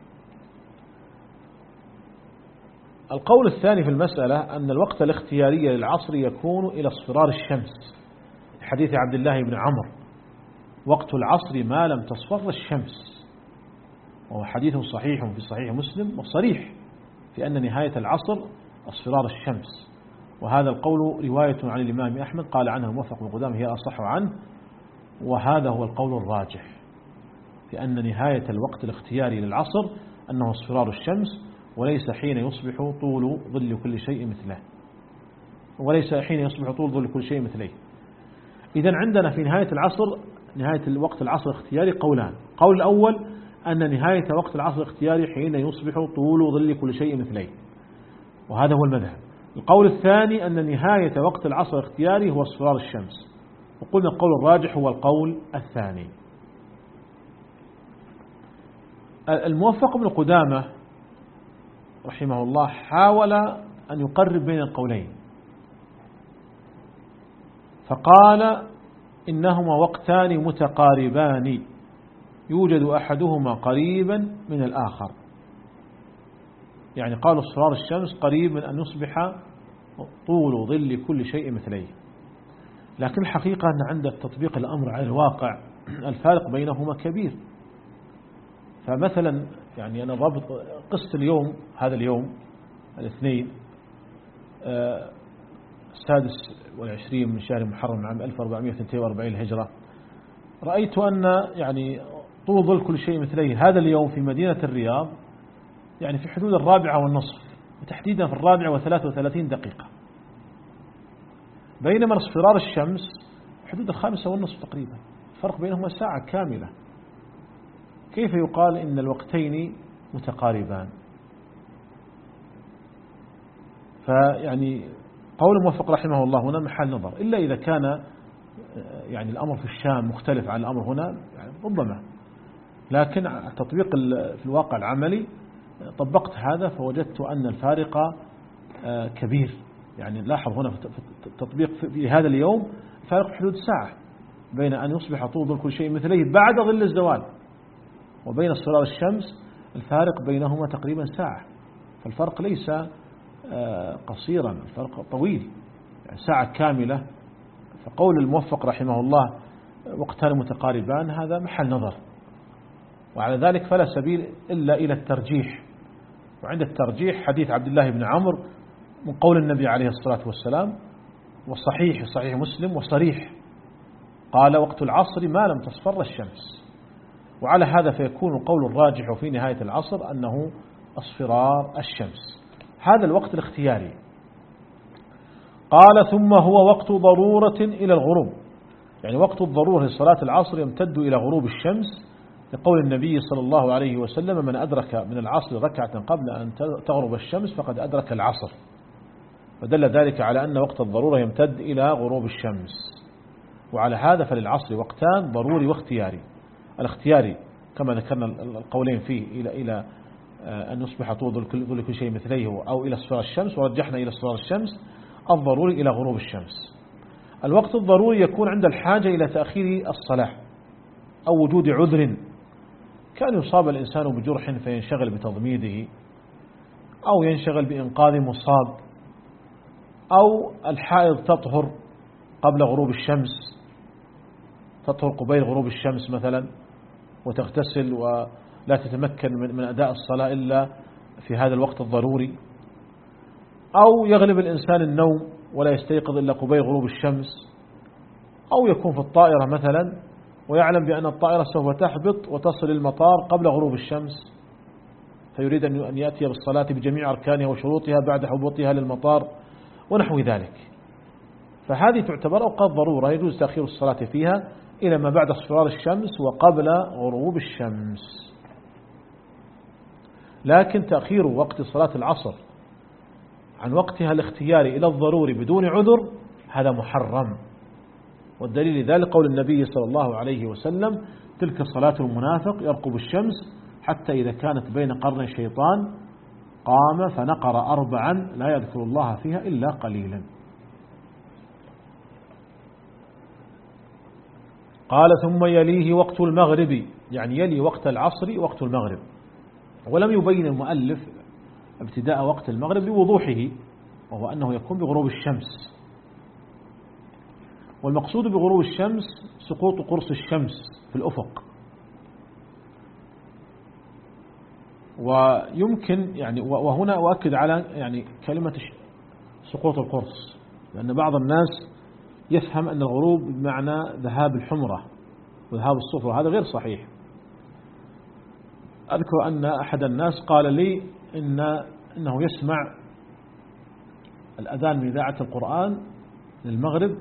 القول الثاني في المسألة أن الوقت الاختياري للعصر يكون إلى اصفرار الشمس، حديث عبد الله بن عمرو: وقت العصر ما لم تصفر الشمس، وهو حديث صحيح في صحيح مسلم وصريح في أن نهاية العصر اصفرار الشمس. وهذا القول رواية عن الإمام أحمد قال عنه موفق بن قدامة هي أصح عنه، وهذا هو القول الراجح في أن نهاية الوقت الاختياري للعصر أنه اصفرار الشمس، وليس حين يصبح طول ظل كل شيء مثله، وليس حين يصبح طول ظل كل شيء مثله. إذن عندنا في نهاية العصر، نهاية الوقت العصر الاختياري قولان. قول الأول أن نهاية وقت العصر الاختياري حين يصبح طول ظل كل شيء مثله، وهذا هو المذهب. القول الثاني أن نهاية وقت العصر الاختياري هو اصفرار الشمس، وقلنا القول الراجح هو القول الثاني. الموفق بن قدامة رحمه الله حاول أن يقرب بين القولين، فقال إنهما وقتان متقاربان يوجد أحدهما قريبا من الآخر، يعني قالوا اصفرار الشمس قريب من أن يصبح طول ظل كل شيء مثليه، لكن الحقيقة أن عند تطبيق الأمر على الواقع الفارق بينهما كبير. فمثلا يعني أنا ضابط قصة اليوم، هذا اليوم الاثنين السادس والعشرين من شهر محرم عام ألف وأربعمائة واثنين وأربعين الهجرة، رأيت أن يعني طول ظل كل شيء مثليه هذا اليوم في مدينة الرياض يعني في حدود الرابعة والنصف، وتحديدا في الرابعة وثلاث وثلاثين دقيقة، بينما اصفرار الشمس حدود الخامسة والنصف تقريبا، الفرق بينهما ساعة كاملة. كيف يقال إن الوقتين متقاربان؟ فيعني قول الموفق رحمه الله هنا محل نظر، إلا إذا كان يعني الأمر في الشام مختلف عن الأمر هنا يعني ربما، لكن التطبيق في الواقع العملي طبقت هذا فوجدت أن الفارق كبير. يعني لاحظ هنا في التطبيق في هذا اليوم الفارق حدود ساعة بين أن يصبح طول ظل كل شيء مثليه بعد ظل الزوال، وبين اصفرار الشمس الفارق بينهما تقريبا ساعة، فالفرق ليس قصيرا، الفرق طويل يعني ساعة كاملة. فقول الموفق رحمه الله وقتان متقاربان هذا محل نظر، وعلى ذلك فلا سبيل إلا إلى الترجيح. وعند الترجيح حديث عبد الله بن عمرو من قول النبي عليه الصلاة والسلام، والصحيح صحيح مسلم وصريح، قال وقت العصر ما لم تصفر الشمس. وعلى هذا فيكون القول الراجح في نهاية العصر أنه اصفرار الشمس، هذا الوقت الاختياري. قال ثم هو وقت ضرورة إلى الغروب، يعني وقت الضرورة لصلاة العصر يمتد إلى غروب الشمس، لقول النبي صلى الله عليه وسلم من أدرك من العصر ركعة قبل أن تغرب الشمس فقد أدرك العصر، فدل ذلك على أن وقت الضرورة يمتد إلى غروب الشمس. وعلى هذا فللعصر وقتان ضروري واختياري. الاختياري كما ذكرنا القولين فيه إلى إلى أن يصبح طول ظل كل شيء مثليه أو إلى اصفرار الشمس، ورجحنا إلى اصفرار الشمس. الضروري إلى غروب الشمس. الوقت الضروري يكون عند الحاجة إلى تأخير الصلاة أو وجود عذر، كان يصاب الإنسان بجرح فينشغل بتضميده، أو ينشغل بإنقاذ مصاب، أو الحائض تطهر قبل غروب الشمس، تطهر قبيل غروب الشمس مثلا وتغتسل ولا تتمكن من أداء الصلاة إلا في هذا الوقت الضروري، أو يغلب الإنسان النوم ولا يستيقظ إلا قبيل غروب الشمس، أو يكون في الطائرة مثلا ويعلم بأن الطائرة سوف تحبط وتصل المطار قبل غروب الشمس، فيريد أن يأتي بالصلاة بجميع أركانها وشروطها بعد هبوطها للمطار ونحو ذلك. فهذه تعتبر أوقات ضرورة يجوز تأخير الصلاة فيها إلى ما بعد اصفرار الشمس وقبل غروب الشمس. لكن تأخير وقت صلاة العصر عن وقتها الاختياري إلى الضروري بدون عذر هذا محرم، والدليل لذلك قول النبي صلى الله عليه وسلم تلك صلاة المنافق يرقب الشمس حتى إذا كانت بين قرن الشيطان قام فنقر أربعا لا يذكر الله فيها إلا قليلا. قال ثم يليه وقت المغرب، يعني يلي وقت العصر وقت المغرب. ولم يبين المؤلف ابتداء وقت المغرب بوضوحه، وهو أنه يكون بغروب الشمس، والمقصود بغروب الشمس سقوط قرص الشمس في الأفق. ويمكن يعني وهنا أؤكد على يعني كلمة سقوط القرص، لأن بعض الناس يفهم أن الغروب بمعنى ذهاب الحمرة وذهاب الصفر، هذا غير صحيح. أذكر أن أحد الناس قال لي إن إنه يسمع الأذان من إذاعة القرآن للمغرب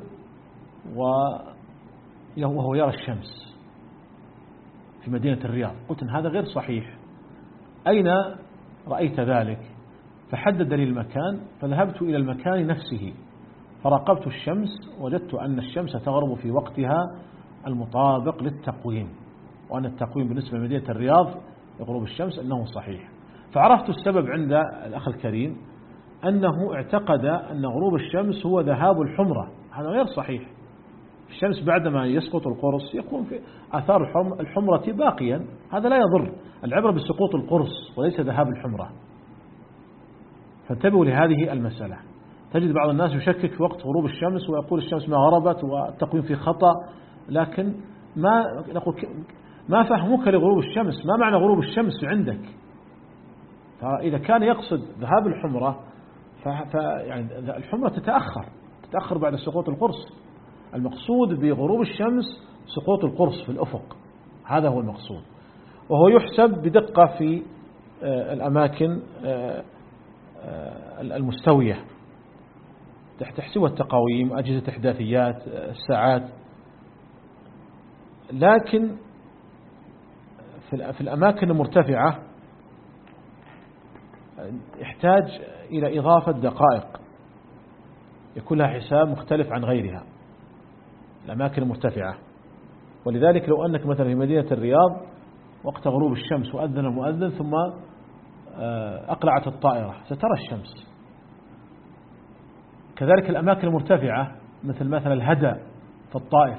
وهو يرى الشمس في مدينة الرياض. قلت إن هذا غير صحيح، أين رأيت ذلك؟ فحدد لي المكان، فذهبت إلى المكان نفسه فراقبت الشمس، وجدت أن الشمس تغرب في وقتها المطابق للتقويم، وأن التقويم بالنسبة لمدينة الرياض لغروب الشمس أنه صحيح. فعرفت السبب عند الأخ الكريم أنه اعتقد أن غروب الشمس هو ذهاب الحمرة، هذا غير صحيح. الشمس بعدما يسقط القرص يكون في آثار الحمرة باقيا، هذا لا يضر، العبرة بسقوط القرص وليس ذهاب الحمرة. فانتبهوا لهذه المسألة. تجد بعض الناس يشكك في وقت غروب الشمس ويقول الشمس ما غربت والتقويم في خطأ، لكن ما نقول ما فهمك لغروب الشمس، ما معنى غروب الشمس عندك؟ فإذا كان يقصد ذهاب الحمرة فيعني الحمرة تتأخر تتأخر بعد سقوط القرص. المقصود بغروب الشمس سقوط القرص في الأفق، هذا هو المقصود، وهو يحسب بدقة في الأماكن المستوية تحسبها التقاويم، أجهزة إحداثيات، الساعات. لكن في الأماكن المرتفعة يحتاج إلى إضافة دقائق يكون لها حساب مختلف عن غيرها، الأماكن المرتفعة. ولذلك لو أنك مثلا في مدينة الرياض وقت غروب الشمس وأذن المؤذن ثم أقلعت الطائرة سترى الشمس. كذلك الأماكن المرتفعة مثل مثلا الهدى في الطائف،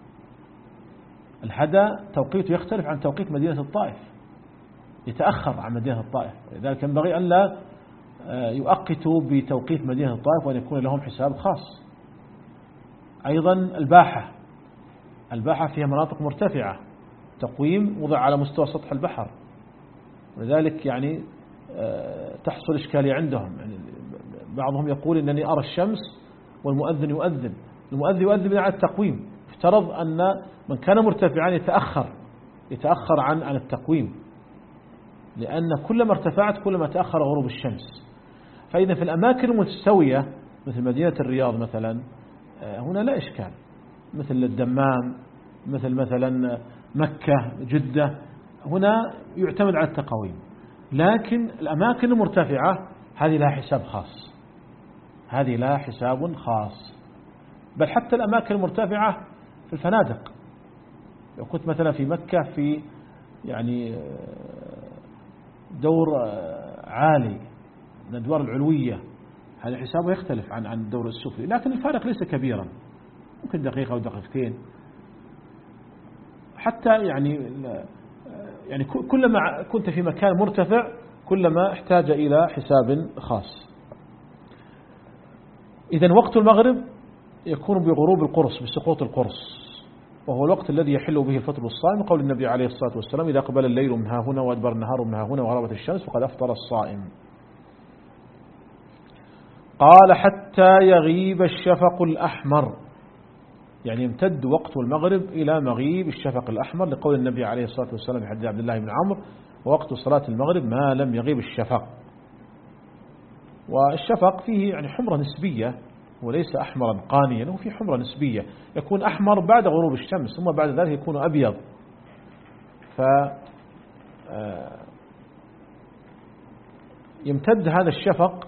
الهدى توقيته يختلف عن توقيت مدينة الطائف، يتأخر عن مدينة الطائف، لذلك ينبغي أن لا يؤقتوا بتوقيت مدينة الطائف وأن يكون لهم حساب خاص. أيضا الباحة، الباحة فيها مناطق مرتفعة، تقويم وضع على مستوى سطح البحر، ولذلك يعني تحصل إشكالية عندهم. يعني بعضهم يقول إنني أرى الشمس والمؤذن يؤذن، المؤذن يؤذن على التقويم، افترض أن من كان مرتفعا يتأخر يتأخر عن عن التقويم، لأن كلما ارتفعت كلما تأخر غروب الشمس. فإذا في الأماكن المستوية مثل مدينة الرياض مثلا هنا لا إشكال، مثل الدمام، مثل مثلا مكة، جدة، هنا يعتمد على التقويم. لكن الأماكن المرتفعة هذه لها حساب خاص، هذه لها حساب خاص. بل حتى الأماكن المرتفعة في الفنادق، لو كنت مثلا في مكة في يعني دور عالي من الأدوار العلوية، هذا حسابه يختلف عن عن الدور السفلي، لكن الفارق ليس كبيرا، ممكن دقيقة أو دقيقتين. حتى يعني يعني كلما كنت في مكان مرتفع كلما احتاج إلى حساب خاص. إذن وقت المغرب يكون بغروب القرص، بسقوط القرص، وهو الوقت الذي يحل به الفطر الصائم، قول النبي عليه الصلاة والسلام: إذا قبل الليل من ها هنا وأدبر النهار من ها هنا وغربت الشمس فقد أفطر الصائم. قال: حتى يغيب الشفق الأحمر، يعني يمتد وقت المغرب إلى مغيب الشفق الأحمر، لقول النبي عليه الصلاة والسلام في حديث عبد الله بن عمرو: ووقت صلاة المغرب ما لم يغيب الشفق. والشفق فيه يعني حمرة نسبية وليس أحمرا قانيا، وفي حمرة نسبية، يكون أحمر بعد غروب الشمس ثم بعد ذلك يكون أبيض. ف يمتد هذا الشفق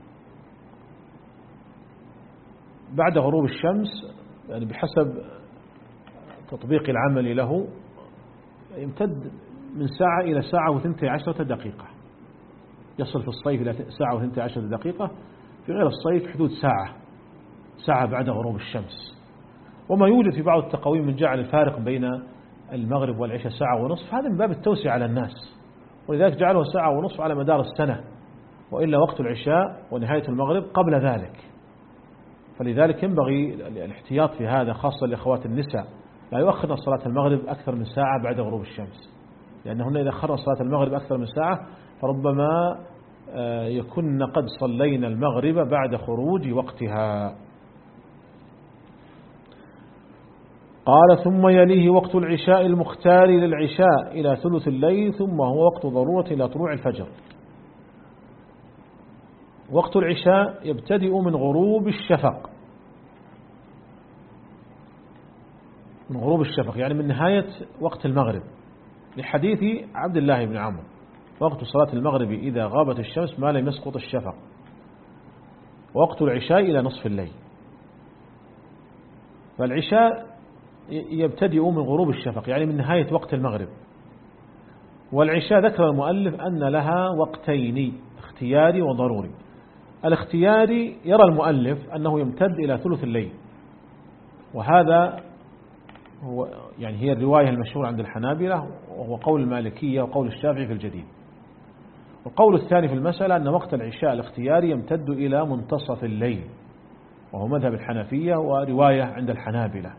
بعد غروب الشمس، يعني بحسب تطبيق العمل له يمتد من ساعة إلى ساعة وثنتي عشرة دقيقة، يصل في الصيف إلى ساعة وثنتي عشرة دقيقة، في غير الصيف حدود ساعة ساعة بعد غروب الشمس. وما يوجد في بعض التقويم من جعل الفارق بين المغرب والعشاء ساعة ونصف، هذا من باب التوسع على الناس، ولذلك جعله ساعة ونصف على مدار السنة، وإلا وقت العشاء ونهاية المغرب قبل ذلك. فلذلك ينبغي الاحتياط في هذا، خاصة لأخوات النساء، لا يؤخرن صلاة المغرب أكثر من ساعة بعد غروب الشمس، لأنهن إذا أخرن صلاة المغرب أكثر من ساعة فربما يكون قد صلينا المغرب بعد خروج وقتها. قال ثم يليه وقت العشاء المختار للعشاء إلى ثلث الليل، ثم هو وقت ضرورة إلى طلوع الفجر. وقت العشاء يبتدئ من غروب الشفق، من غروب الشفق يعني من نهاية وقت المغرب، لحديث عبد الله بن عمرو: وقت صلاة المغرب إذا غابت الشمس ما لم يسقط الشفق. وقت العشاء إلى نصف الليل. فالعشاء يبتدئ من غروب الشفق يعني من نهاية وقت المغرب. والعشاء ذكر المؤلف أن لها وقتين، اختياري وضروري. الاختياري يرى المؤلف أنه يمتد إلى ثلث الليل، وهذا هو يعني هي الرواية المشهورة عند الحنابلة، وهو قول المالكية وقول الشافعي في الجديد. والقول الثاني في المسألة أن وقت العشاء الاختياري يمتد إلى منتصف الليل، وهو مذهب الحنفية ورواية عند الحنابلة.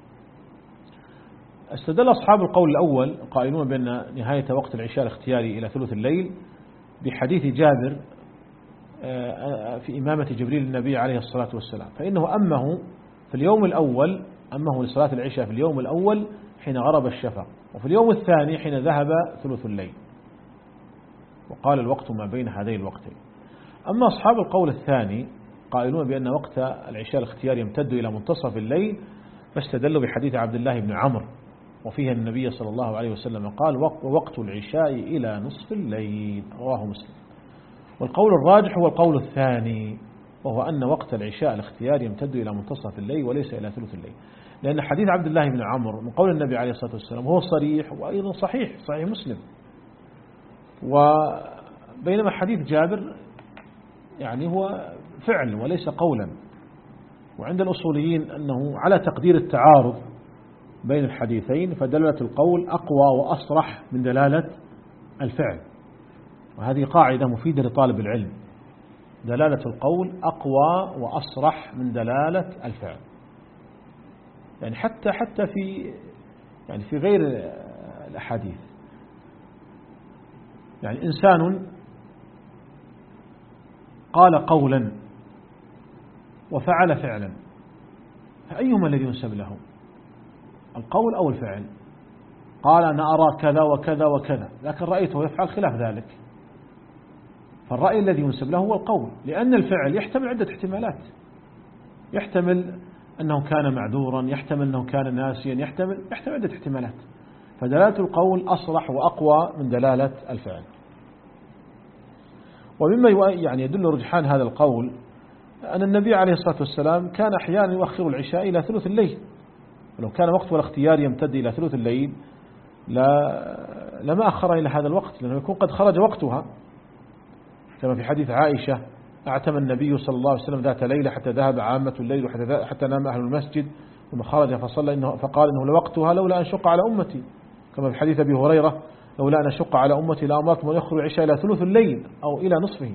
استدل أصحاب القول الأول قائلون بأن نهاية وقت العشاء الاختياري إلى ثلث الليل بحديث جابر في إمامة جبريل النبي عليه الصلاة والسلام، فإنه أمه في اليوم الأول، أمه لصلاة العشاء في اليوم الأول حين غرب الشفق، وفي اليوم الثاني حين ذهب ثلث الليل، وقال الوقت ما بين هذين الوقتين. أما أصحاب القول الثاني قائلون بأن وقت العشاء الاختياري يمتد إلى منتصف الليل، فاستدلوا بحديث عبد الله بن عمرو وفيها النبي صلى الله عليه وسلم قال: وقت العشاء إلى نصف الليل، رواه مسلم. والقول الراجح هو القول الثاني، وهو أن وقت العشاء الاختياري يمتد إلى منتصف الليل وليس إلى ثلث الليل، لأن حديث عبد الله بن عمرو من قول النبي عليه الصلاة والسلام هو صريح وأيضا صحيح، صحيح مسلم. وبينما حديث جابر يعني هو فعل وليس قولا، وعند الأصوليين أنه على تقدير التعارض بين الحديثين، فدلالة القول أقوى وأصرح من دلالة الفعل، وهذه قاعدة مفيدة لطالب العلم: دلالة القول أقوى وأصرح من دلالة الفعل. يعني حتى حتى في يعني في غير الأحاديث، يعني إنسان قال قولا وفعل فعلا، فأيهما الذي ينسب له، القول أو الفعل؟ قال أنا أرى كذا وكذا وكذا، لكن رأيته يفعل خلاف ذلك، فالرأي الذي ينسب له هو القول، لأن الفعل يحتمل عدة احتمالات، يحتمل أنه كان معذورا، يحتمل أنه كان ناسيا، يحتمل يحتمل عدة احتمالات، فدلالة القول أصرح وأقوى من دلالة الفعل. ومما يعني يدل رجحان هذا القول أن النبي عليه الصلاة والسلام كان أحيانا يؤخر العشاء إلى ثلث الليل، ولو كان وقت الاختيار يمتد إلى ثلث الليل لا لما أخر إلى هذا الوقت، لأنه يكون قد خرج وقتها، كما في حديث عائشة: اعتم النبي صلى الله عليه وسلم ذات ليلة حتى ذهب عامة الليل وحتى حتى نام أهل المسجد، ثم خرج فصلى إنه فقال إنه لوقتها لولا أن شق على أمتي، كما في حديث أبي هريرة: لولا أن أشق على أمتي لأمرتهم أن يخرجوا العشاء إلى ثلث الليل أو إلى نصفه.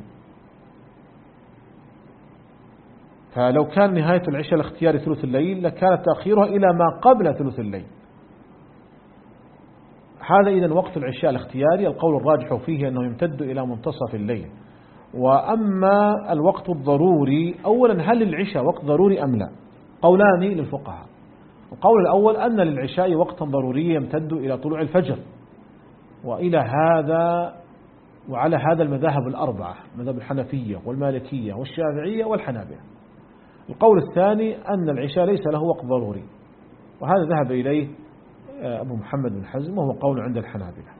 فلو كان نهاية العشاء الاختياري ثلث الليل لكان تأخيرها إلى ما قبل ثلث الليل. هذا إذن وقت العشاء الاختياري القول الراجح فيه أنه يمتد إلى منتصف الليل. وأما الوقت الضروري، أولا هل العشاء وقت ضروري أم لا؟ قولان للفقهاء. القول الأول أن للعشاء وقتا ضروري يمتد إلى طلوع الفجر، وإلى هذا وعلى هذا المذاهب الأربعة، مذهب الحنفية والمالكية والشافعية والحنابلة. القول الثاني أن العشاء ليس له وقت ضروري، وهذا ذهب إليه أبو محمد بن حزم، وهو قول عند الحنابلة.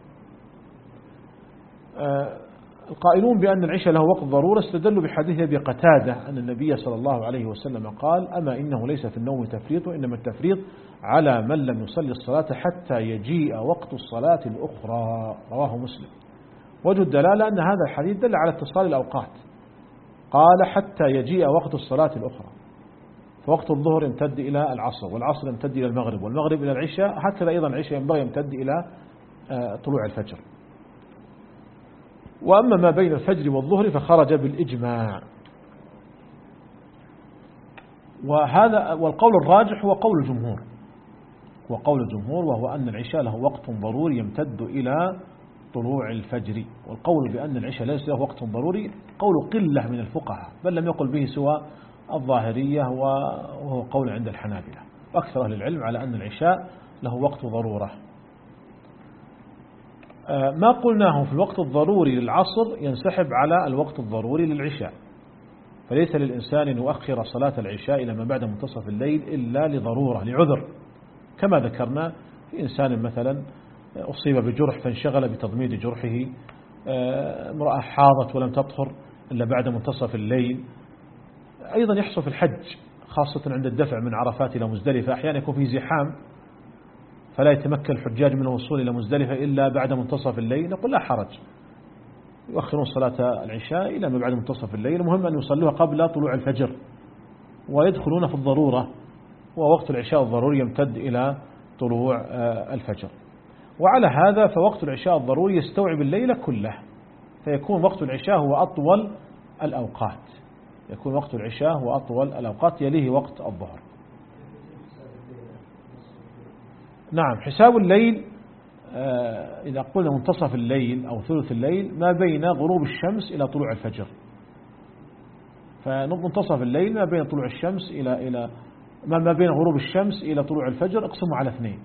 القائلون بأن العشاء له وقت ضرورة استدلوا بحديث أبي قتادة أن النبي صلى الله عليه وسلم قال: أما إنه ليس في النوم تفريط، إنما التفريط على من لم يصلي الصلاة حتى يجيء وقت الصلاة الأخرى، رواه مسلم. وجه الدلالة أن هذا الحديث دل على اتصال الأوقات، قال حتى يجيء وقت الصلاة الأخرى، فوقت الظهر يمتد إلى العصر، والعصر يمتد إلى المغرب، والمغرب إلى العشاء، هكذا أيضا العشاء ينبغي يمتد إلى طلوع الفجر. وأما ما بين الفجر والظهر فخرج بالإجماع. وهذا والقول الراجح هو قول الجمهور، وقول الجمهور وهو أن العشاء له وقت ضروري يمتد إلى طلوع الفجر. والقول بأن العشاء ليس له وقت ضروري قول قلة من الفقهاء، بل لم يقل به سوى الظاهرية، وهو قول عند الحنابلة. وأكثر أهل العلم على أن العشاء له وقت ضرورة. ما قلناه في الوقت الضروري للعصر ينسحب على الوقت الضروري للعشاء، فليس للإنسان أن يؤخر صلاة العشاء إلى ما بعد منتصف الليل إلا لضرورة لعذر، كما ذكرنا في إنسان مثلا أصيب بجرح فانشغل بتضميد جرحه، امرأة حاضت ولم تطهر إلا بعد منتصف الليل. أيضا يحصل في الحج خاصة عند الدفع من عرفات إلى مزدلفة، أحيانا يكون فيه زحام فلا يتمكن الحجاج من الوصول إلى مزدلفة إلا بعد منتصف الليل، نقول لا حرج، يؤخرون صلاة العشاء إلى ما بعد منتصف الليل، المهم أن يصلوها قبل طلوع الفجر ويدخلون في الضرورة، ووقت العشاء الضروري يمتد إلى طلوع الفجر. وعلى هذا فوقت العشاء الضروري يستوعب الليل كله، فيكون وقت العشاء هو أطول الأوقات، يكون وقت العشاء هو أطول الأوقات يليه وقت الظهر. نعم، حساب الليل إذا قلنا منتصف الليل أو ثلث الليل ما بين غروب الشمس إلى طلوع الفجر، فمنتصف الليل ما بين طلوع الشمس إلى إلى ما بين غروب الشمس إلى طلوع الفجر اقسموا على اثنين،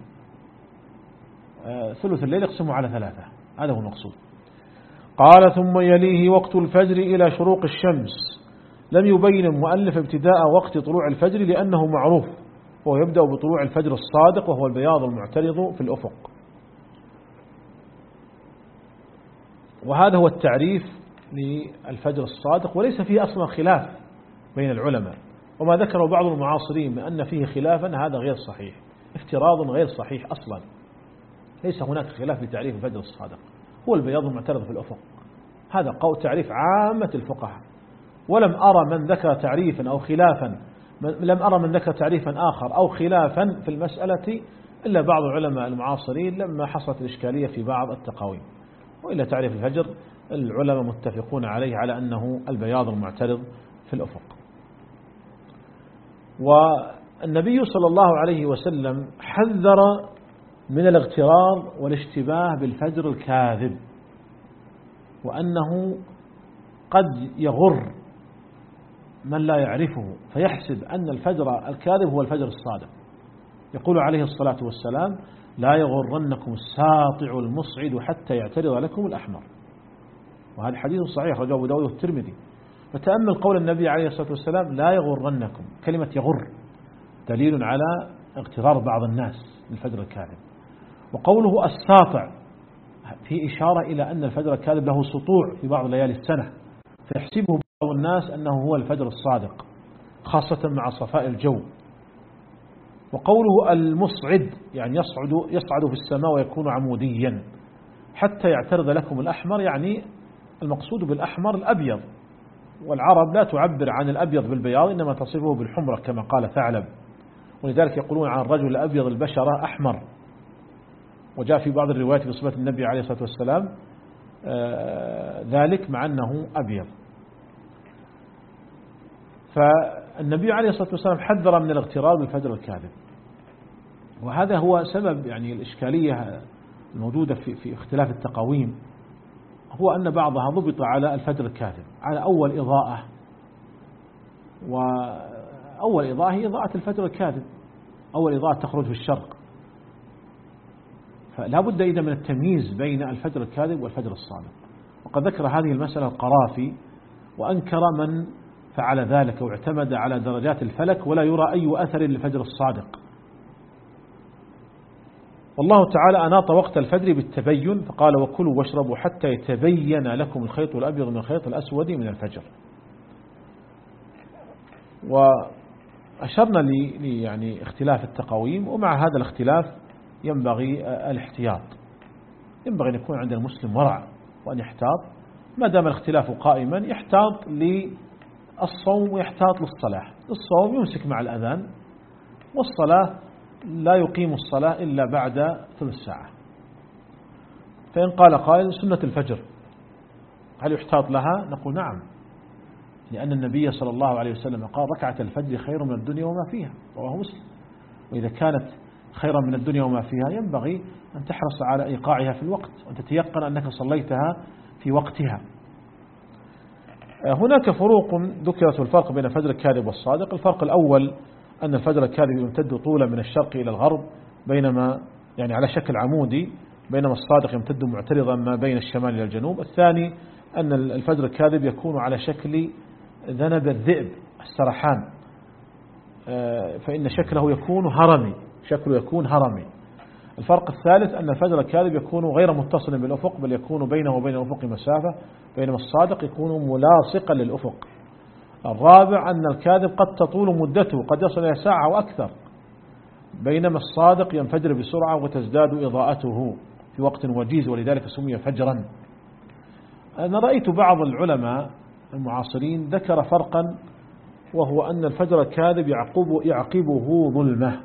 ثلث الليل اقسموا على ثلاثة، هذا هو المقصود. قال ثم يليه وقت الفجر إلى شروق الشمس. لم يبين المؤلف ابتداء وقت طلوع الفجر لأنه معروف، وهو يبدأ بطلوع الفجر الصادق وهو البياض المعترض في الأفق، وهذا هو التعريف للفجر الصادق، وليس فيه أصلا خلاف بين العلماء، وما ذكره بعض المعاصرين من أن فيه خلافا هذا غير صحيح، افتراض غير صحيح أصلا، ليس هناك خلاف في تعريف الفجر الصادق، هو البياض المعترض في الأفق، هذا قول تعريف عامة الفقهاء، ولم أرى من ذكر تعريفا أو خلافا لم أرى من ذكر تعريفا آخر أو خلافا في المسألة إلا بعض العلماء المعاصرين لما حصلت الإشكالية في بعض التقاويم، وإلا تعريف الفجر العلماء متفقون عليه على أنه البياض المعترض في الأفق. والنبي صلى الله عليه وسلم حذر من الاغترار والاشتباه بالفجر الكاذب، وأنه قد يغر من لا يعرفه فيحسب أن الفجر الكاذب هو الفجر الصادق. يقول عليه الصلاة والسلام: لا يغرنكم الساطع المصعد حتى يعترض لكم الأحمر، وهذا حديث صحيح رجاء أبو داود والترمذي. فتأمل قول النبي عليه الصلاة والسلام: لا يغرنكم، كلمة يغر دليل على اغترار بعض الناس بالفجر الكاذب، وقوله الساطع في إشارة إلى أن الفجر الكاذب له سطوع في بعض ليالي السنة، فيحسبه بعض الناس أنه هو الفجر الصادق خاصة مع صفاء الجو. وقوله المصعد يعني يصعد يصعد في السماء ويكون عموديا حتى يعترض لكم الأحمر، يعني المقصود بالأحمر الأبيض، والعرب لا تعبر عن الأبيض بالبياض إنما تصفه بالحمرة كما قال ثعلب، ولذلك يقولون عن الرجل الأبيض البشرة أحمر. وجاء في بعض الروايات بصفة النبي عليه الصلاة والسلام ذلك مع أنه أبيض. فالنبي عليه الصلاة والسلام حذر من الاغترار بالفجر الكاذب، وهذا هو سبب يعني الإشكالية الموجودة في في اختلاف التقاويم، هو أن بعضها ضبط على الفجر الكاذب على أول إضاءة، وأول إضاءة هي إضاءة الفجر الكاذب، أول إضاءة تخرج في الشرق، فلا بد إذا من التمييز بين الفجر الكاذب والفجر الصادق. وقد ذكر هذه المسألة القرافي، وأنكر من فعل ذلك واعتمد على درجات الفلك ولا يرى أي أثر للفجر الصادق. والله تعالى أناط وقت الفجر بالتبين فقال: وكلوا واشربوا حتى يتبين لكم الخيط الأبيض من الخيط الأسود من الفجر. وأشرنا لي يعني اختلاف التقاويم، ومع هذا الاختلاف ينبغي الاحتياط، ينبغي أن يكون عند المسلم ورع وأن يحتاط، ما دام الاختلاف قائما يحتاط للصوم ويحتاط للصلاة. الصوم يمسك مع الأذان، والصلاة لا يقيم الصلاة إلا بعد ثلث ساعة. فإن قال قائل: سنة الفجر هل يحتاط لها؟ نقول نعم، لأن النبي صلى الله عليه وسلم قال: ركعة الفجر خير من الدنيا وما فيها، رواه مسلم. وإذا كانت خيرا من الدنيا وما فيها ينبغي أن تحرص على إيقاعها في الوقت وأن تتيقن أنك صليتها في وقتها. هناك فروق ذكرت الفرق بين الفجر الكاذب والصادق. الفرق الأول أن الفجر الكاذب يمتد طولا من الشرق إلى الغرب، بينما يعني على شكل عمودي، بينما الصادق يمتد معترضا ما بين الشمال إلى الجنوب. الثاني أن الفجر الكاذب يكون على شكل ذنب الذئب السرحان، فإن شكله يكون هرمي، شكله يكون هرمي. الفرق الثالث أن الفجر الكاذب يكون غير متصل بالأفق، بل يكون بينه وبين الأفق مسافة، بينما الصادق يكون ملاصقا للأفق. الرابع أن الكاذب قد تطول مدته، قد يصل إلى ساعة وأكثر، بينما الصادق ينفجر بسرعة وتزداد إضاءته في وقت وجيز، ولذلك سمي فجرا. أنا رأيت بعض العلماء المعاصرين ذكر فرقا، وهو أن الفجر الكاذب يعقب يعقبه ظلمة،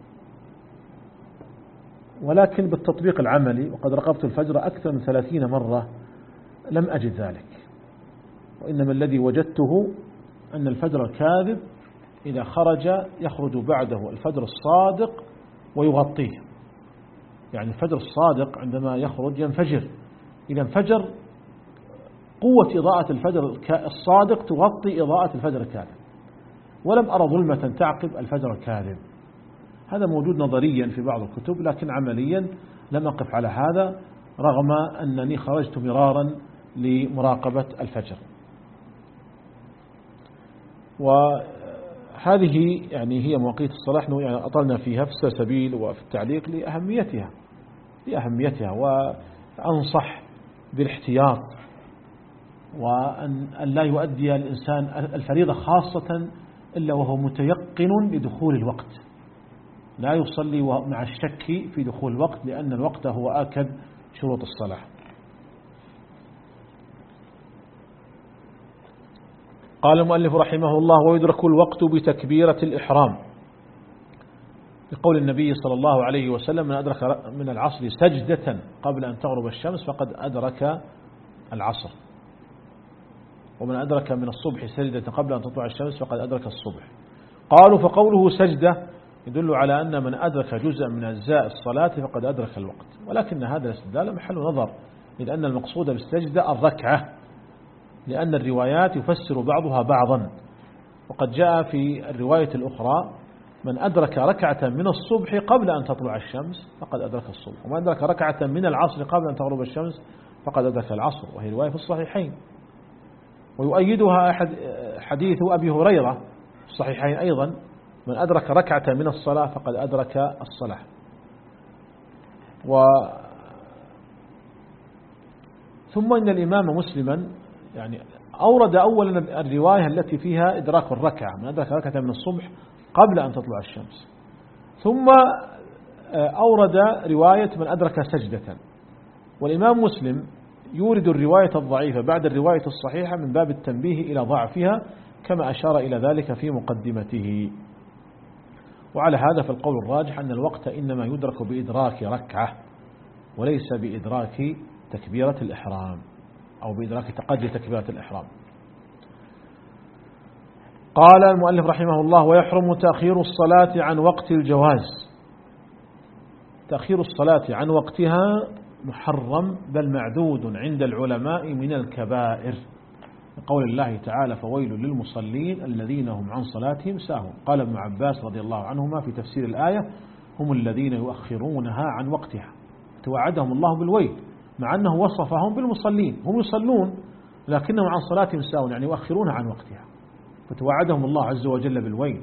ولكن بالتطبيق العملي، وقد رقبت الفجر أكثر من ثلاثين مرة لم أجد ذلك. وإنما الذي وجدته أن الفجر الكاذب إذا خرج يخرج بعده الفجر الصادق ويغطيه. يعني الفجر الصادق عندما يخرج ينفجر، إذا انفجر قوة إضاءة الفجر الصادق تغطي إضاءة الفجر الكاذب، ولم أرى ظلمة تعقب الفجر الكاذب. هذا موجود نظريا في بعض الكتب، لكن عمليا لم أقف على هذا، رغم أنني خرجت مرارا لمراقبة الفجر. وهذه يعني هي مواقيت الصلاة، يعني أطلنا فيها في السلسبيل وفي التعليق لأهميتها لأهميتها وأنصح بالاحتياط، وأن لا يؤدي الإنسان الفريضة خاصة إلا وهو متيقن لدخول الوقت، لا يصلي مع الشك في دخول الوقت، لأن الوقت هو آكد شروط الصلاة. قال المؤلف رحمه الله: ويدرك الوقت بتكبيرة الإحرام، بقول النبي صلى الله عليه وسلم: من أدرك من العصر سجدة قبل أن تغرب الشمس فقد أدرك العصر، ومن أدرك من الصبح سجدة قبل أن تطلع الشمس فقد أدرك الصبح. قالوا: فقوله سجدة يدل على أن من أدرك جزءا من أجزاء الصلاة فقد أدرك الوقت، ولكن هذا الاستدلال محل نظر، لأن المقصود بالسجدة الركعة، لأن الروايات يفسر بعضها بعضا. وقد جاء في الرواية الأخرى: من أدرك ركعة من الصبح قبل أن تطلع الشمس فقد أدرك الصبح، ومن أدرك ركعة من العصر قبل أن تغرب الشمس فقد أدرك العصر، وهي رواية في الصحيحين. ويؤيدها حديث أبي هريرة في الصحيحين أيضا: من أدرك ركعة من الصلاة فقد أدرك الصلاة. و ثم إن الإمام مسلما يعني أورد أولا الرواية التي فيها إدراك الركعة، من أدرك ركعة من الصبح قبل أن تطلع الشمس، ثم أورد رواية من أدرك سجدة. والإمام مسلم يورد الرواية الضعيفة بعد الرواية الصحيحة من باب التنبيه إلى ضعفها، كما أشار إلى ذلك في مقدمته. وعلى هذا فالقول الراجح أن الوقت إنما يدرك بإدراك ركعة، وليس بإدراك تكبيرة الإحرام أو بإدراك تقدي تكبيرة الإحرام. قال المؤلف رحمه الله: ويحرم تأخير الصلاة عن وقت الجواز. تأخير الصلاة عن وقتها محرم، بل معدود عند العلماء من الكبائر، قول الله تعالى: فويل للمصلين الذين هم عن صلاتهم ساهون. قال ابن عباس رضي الله عنهما في تفسير الآية: هم الذين يؤخرونها عن وقتها، توعدهم الله بالويل، مع أنه وصفهم بالمصلين، هم يصلون لكنهم عن صلاتهم ساهون، يعني يؤخرونها عن وقتها، فتوعدهم الله عز وجل بالويل.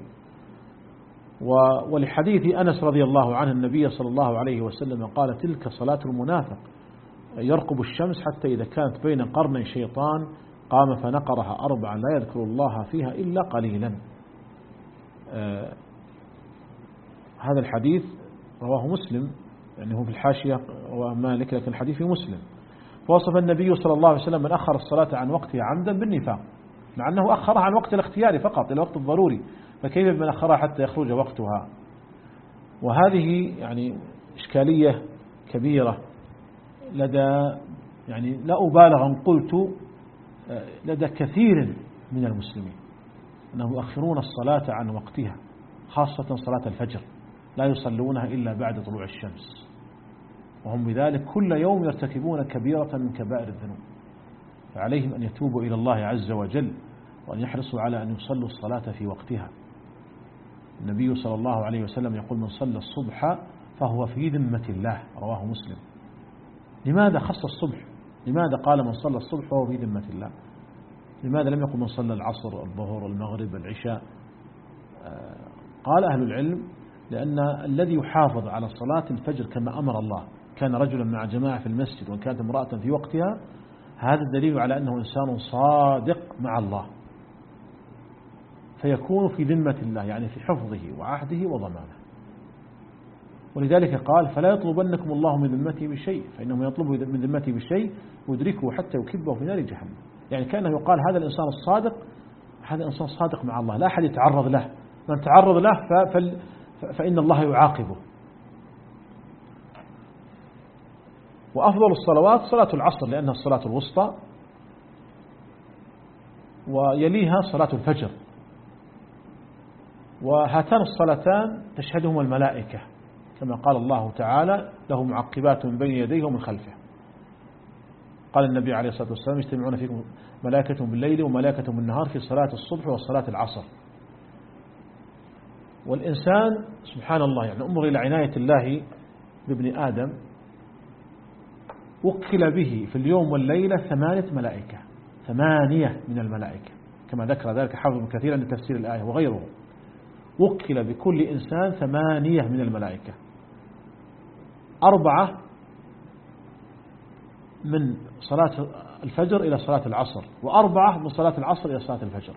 ولحديث أنس رضي الله عنه النبي صلى الله عليه وسلم قال: تلك صلاة المنافق، يرقب الشمس حتى إذا كانت بين قرني شيطان قام فنقرها أربعا لا يذكر الله فيها إلا قليلا. آه هذا الحديث رواه مسلم، يعني هو في الحاشية ومالك، لكن الحديث في مسلم. فوصف النبي صلى الله عليه وسلم من أخر الصلاة عن وقتها عمدا بالنفاق، مع أنه أخرها عن وقت الاختياري فقط إلى وقت الضروري، فكيف بمن أخرها حتى يخرج وقتها؟ وهذه يعني إشكالية كبيرة لدى، يعني لا أبالغ أن قلت لدى كثير من المسلمين، أنهم يؤخرون الصلاة عن وقتها، خاصة صلاة الفجر، لا يصلونها إلا بعد طلوع الشمس، وهم بذلك كل يوم يرتكبون كبيرة من كبائر الذنوب. فعليهم أن يتوبوا إلى الله عز وجل، وأن يحرصوا على أن يصلوا الصلاة في وقتها. النبي صلى الله عليه وسلم يقول: من صلى الصبح فهو في ذمة الله، رواه مسلم. لماذا خص الصبح؟ لماذا قال من صلى الصبح فهو في ذمة الله؟ لماذا لم يقل من صلى العصر، الظهر، المغرب، العشاء؟ قال أهل العلم: لأن الذي يحافظ على صلاة الفجر كما أمر الله، كان رجلا مع جماعة في المسجد وكانت امرأة في وقتها، هذا الدليل على أنه إنسان صادق مع الله، فيكون في ذمة الله، يعني في حفظه وعهده وضمانه. ولذلك قال: فلا يطلبنكم الله من ذمته بشيء، فإنه يطلب من ذمته بشيء يدركه حتى يكبه في نار جهنم. يعني كأنه يقال هذا الإنسان الصادق، هذا إنسان صادق مع الله، لا أحد يتعرض له، من تعرض له فإن الله يعاقبه. وأفضل الصلوات صلاة العصر لأنها الصلاة الوسطى، ويليها صلاة الفجر، وهاتان الصلاتان تشهدهما الملائكة كما قال الله تعالى: له معقبات من بين يديه ومن خلفه. قال النبي عليه الصلاة والسلام: يجتمعون فيكم ملائكة بالليل وملائكة بالنهار في صلاة الصبح وصلاة العصر. والإنسان سبحان الله، يعني انظر إلى عناية الله بابن آدم، وكل به في اليوم والليلة ثمانية ملائكة، ثمانية من الملائكة كما ذكر ذلك حافظ ابن كثير عند تفسير الآية وغيره. وكل بكل إنسان ثمانية من الملائكة، أربعة من صلاة الفجر إلى صلاة العصر، وأربعة من صلاة العصر إلى صلاة الفجر.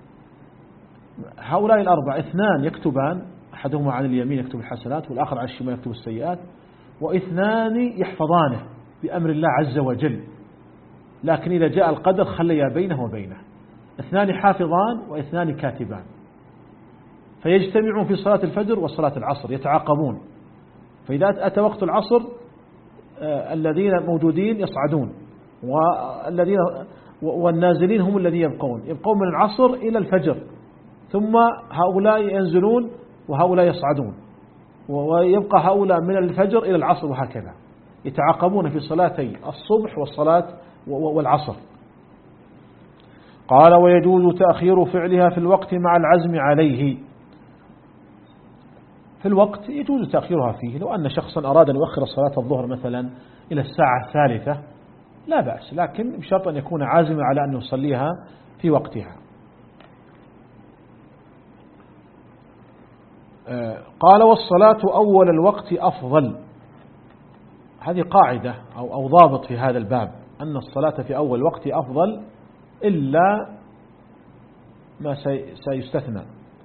هؤلاء الأربعة اثنان يكتبان، أحدهما عن اليمين يكتب الحسنات والآخر عن الشمال يكتب السيئات، واثنان يحفظانه بأمر الله عز وجل، لكن إذا جاء القدر خليا بينه وبينه، اثنان حافظان واثنان كاتبان، فيجتمعون في صلاة الفجر وصلاة العصر يتعاقبون. فإذا أتى وقت العصر الذين موجودين يصعدون، والذين والنازلين هم الذين يبقون يبقون من العصر إلى الفجر، ثم هؤلاء ينزلون وهؤلاء يصعدون، ويبقى هؤلاء من الفجر إلى العصر، وهكذا يتعاقبون في صلاتي الصبح والصلاة والعصر. قال: ويجوز تأخير فعلها في الوقت مع العزم عليه. في الوقت يجوز تأخيرها فيه، لو أن شخصا أراد أن يؤخر صلاة الظهر مثلا إلى الساعة الثالثة لا بأس، لكن بشرط أن يكون عازما على أن يصليها في وقتها. قال: والصلاة أول الوقت أفضل. هذه قاعدة أو أو ضابط في هذا الباب، أن الصلاة في أول وقت أفضل إلا ما سيستثنى،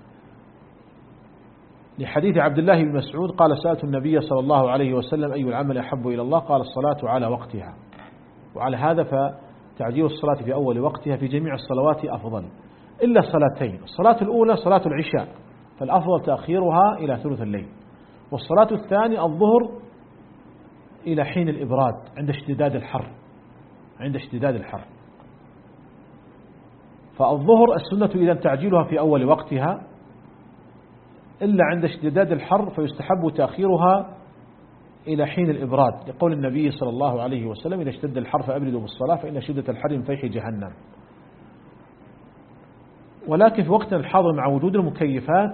لحديث عبد الله بن مسعود قال: سألت النبي صلى الله عليه وسلم: أي العمل أحب إلى الله؟ قال: الصلاة على وقتها. وعلى هذا فتعجيل الصلاة في أول وقتها في جميع الصلوات أفضل، إلا صلاتين: الصلاة الأولى صلاة العشاء فالأفضل تأخيرها إلى ثلث الليل، والصلاة الثانية الظهر إلى حين الإبراد عند اشتداد الحر عند اشتداد الحر فالظهر السنة إذا تعجيلها في أول وقتها، إلا عند اشتداد الحر فيستحب تأخيرها إلى حين الإبراد، لقول النبي صلى الله عليه وسلم: إذا اشتد الحر فأبردوا بالصلاة فإن شدة الحر من فيح جهنم. ولكن في وقتنا الحاضر مع وجود المكيفات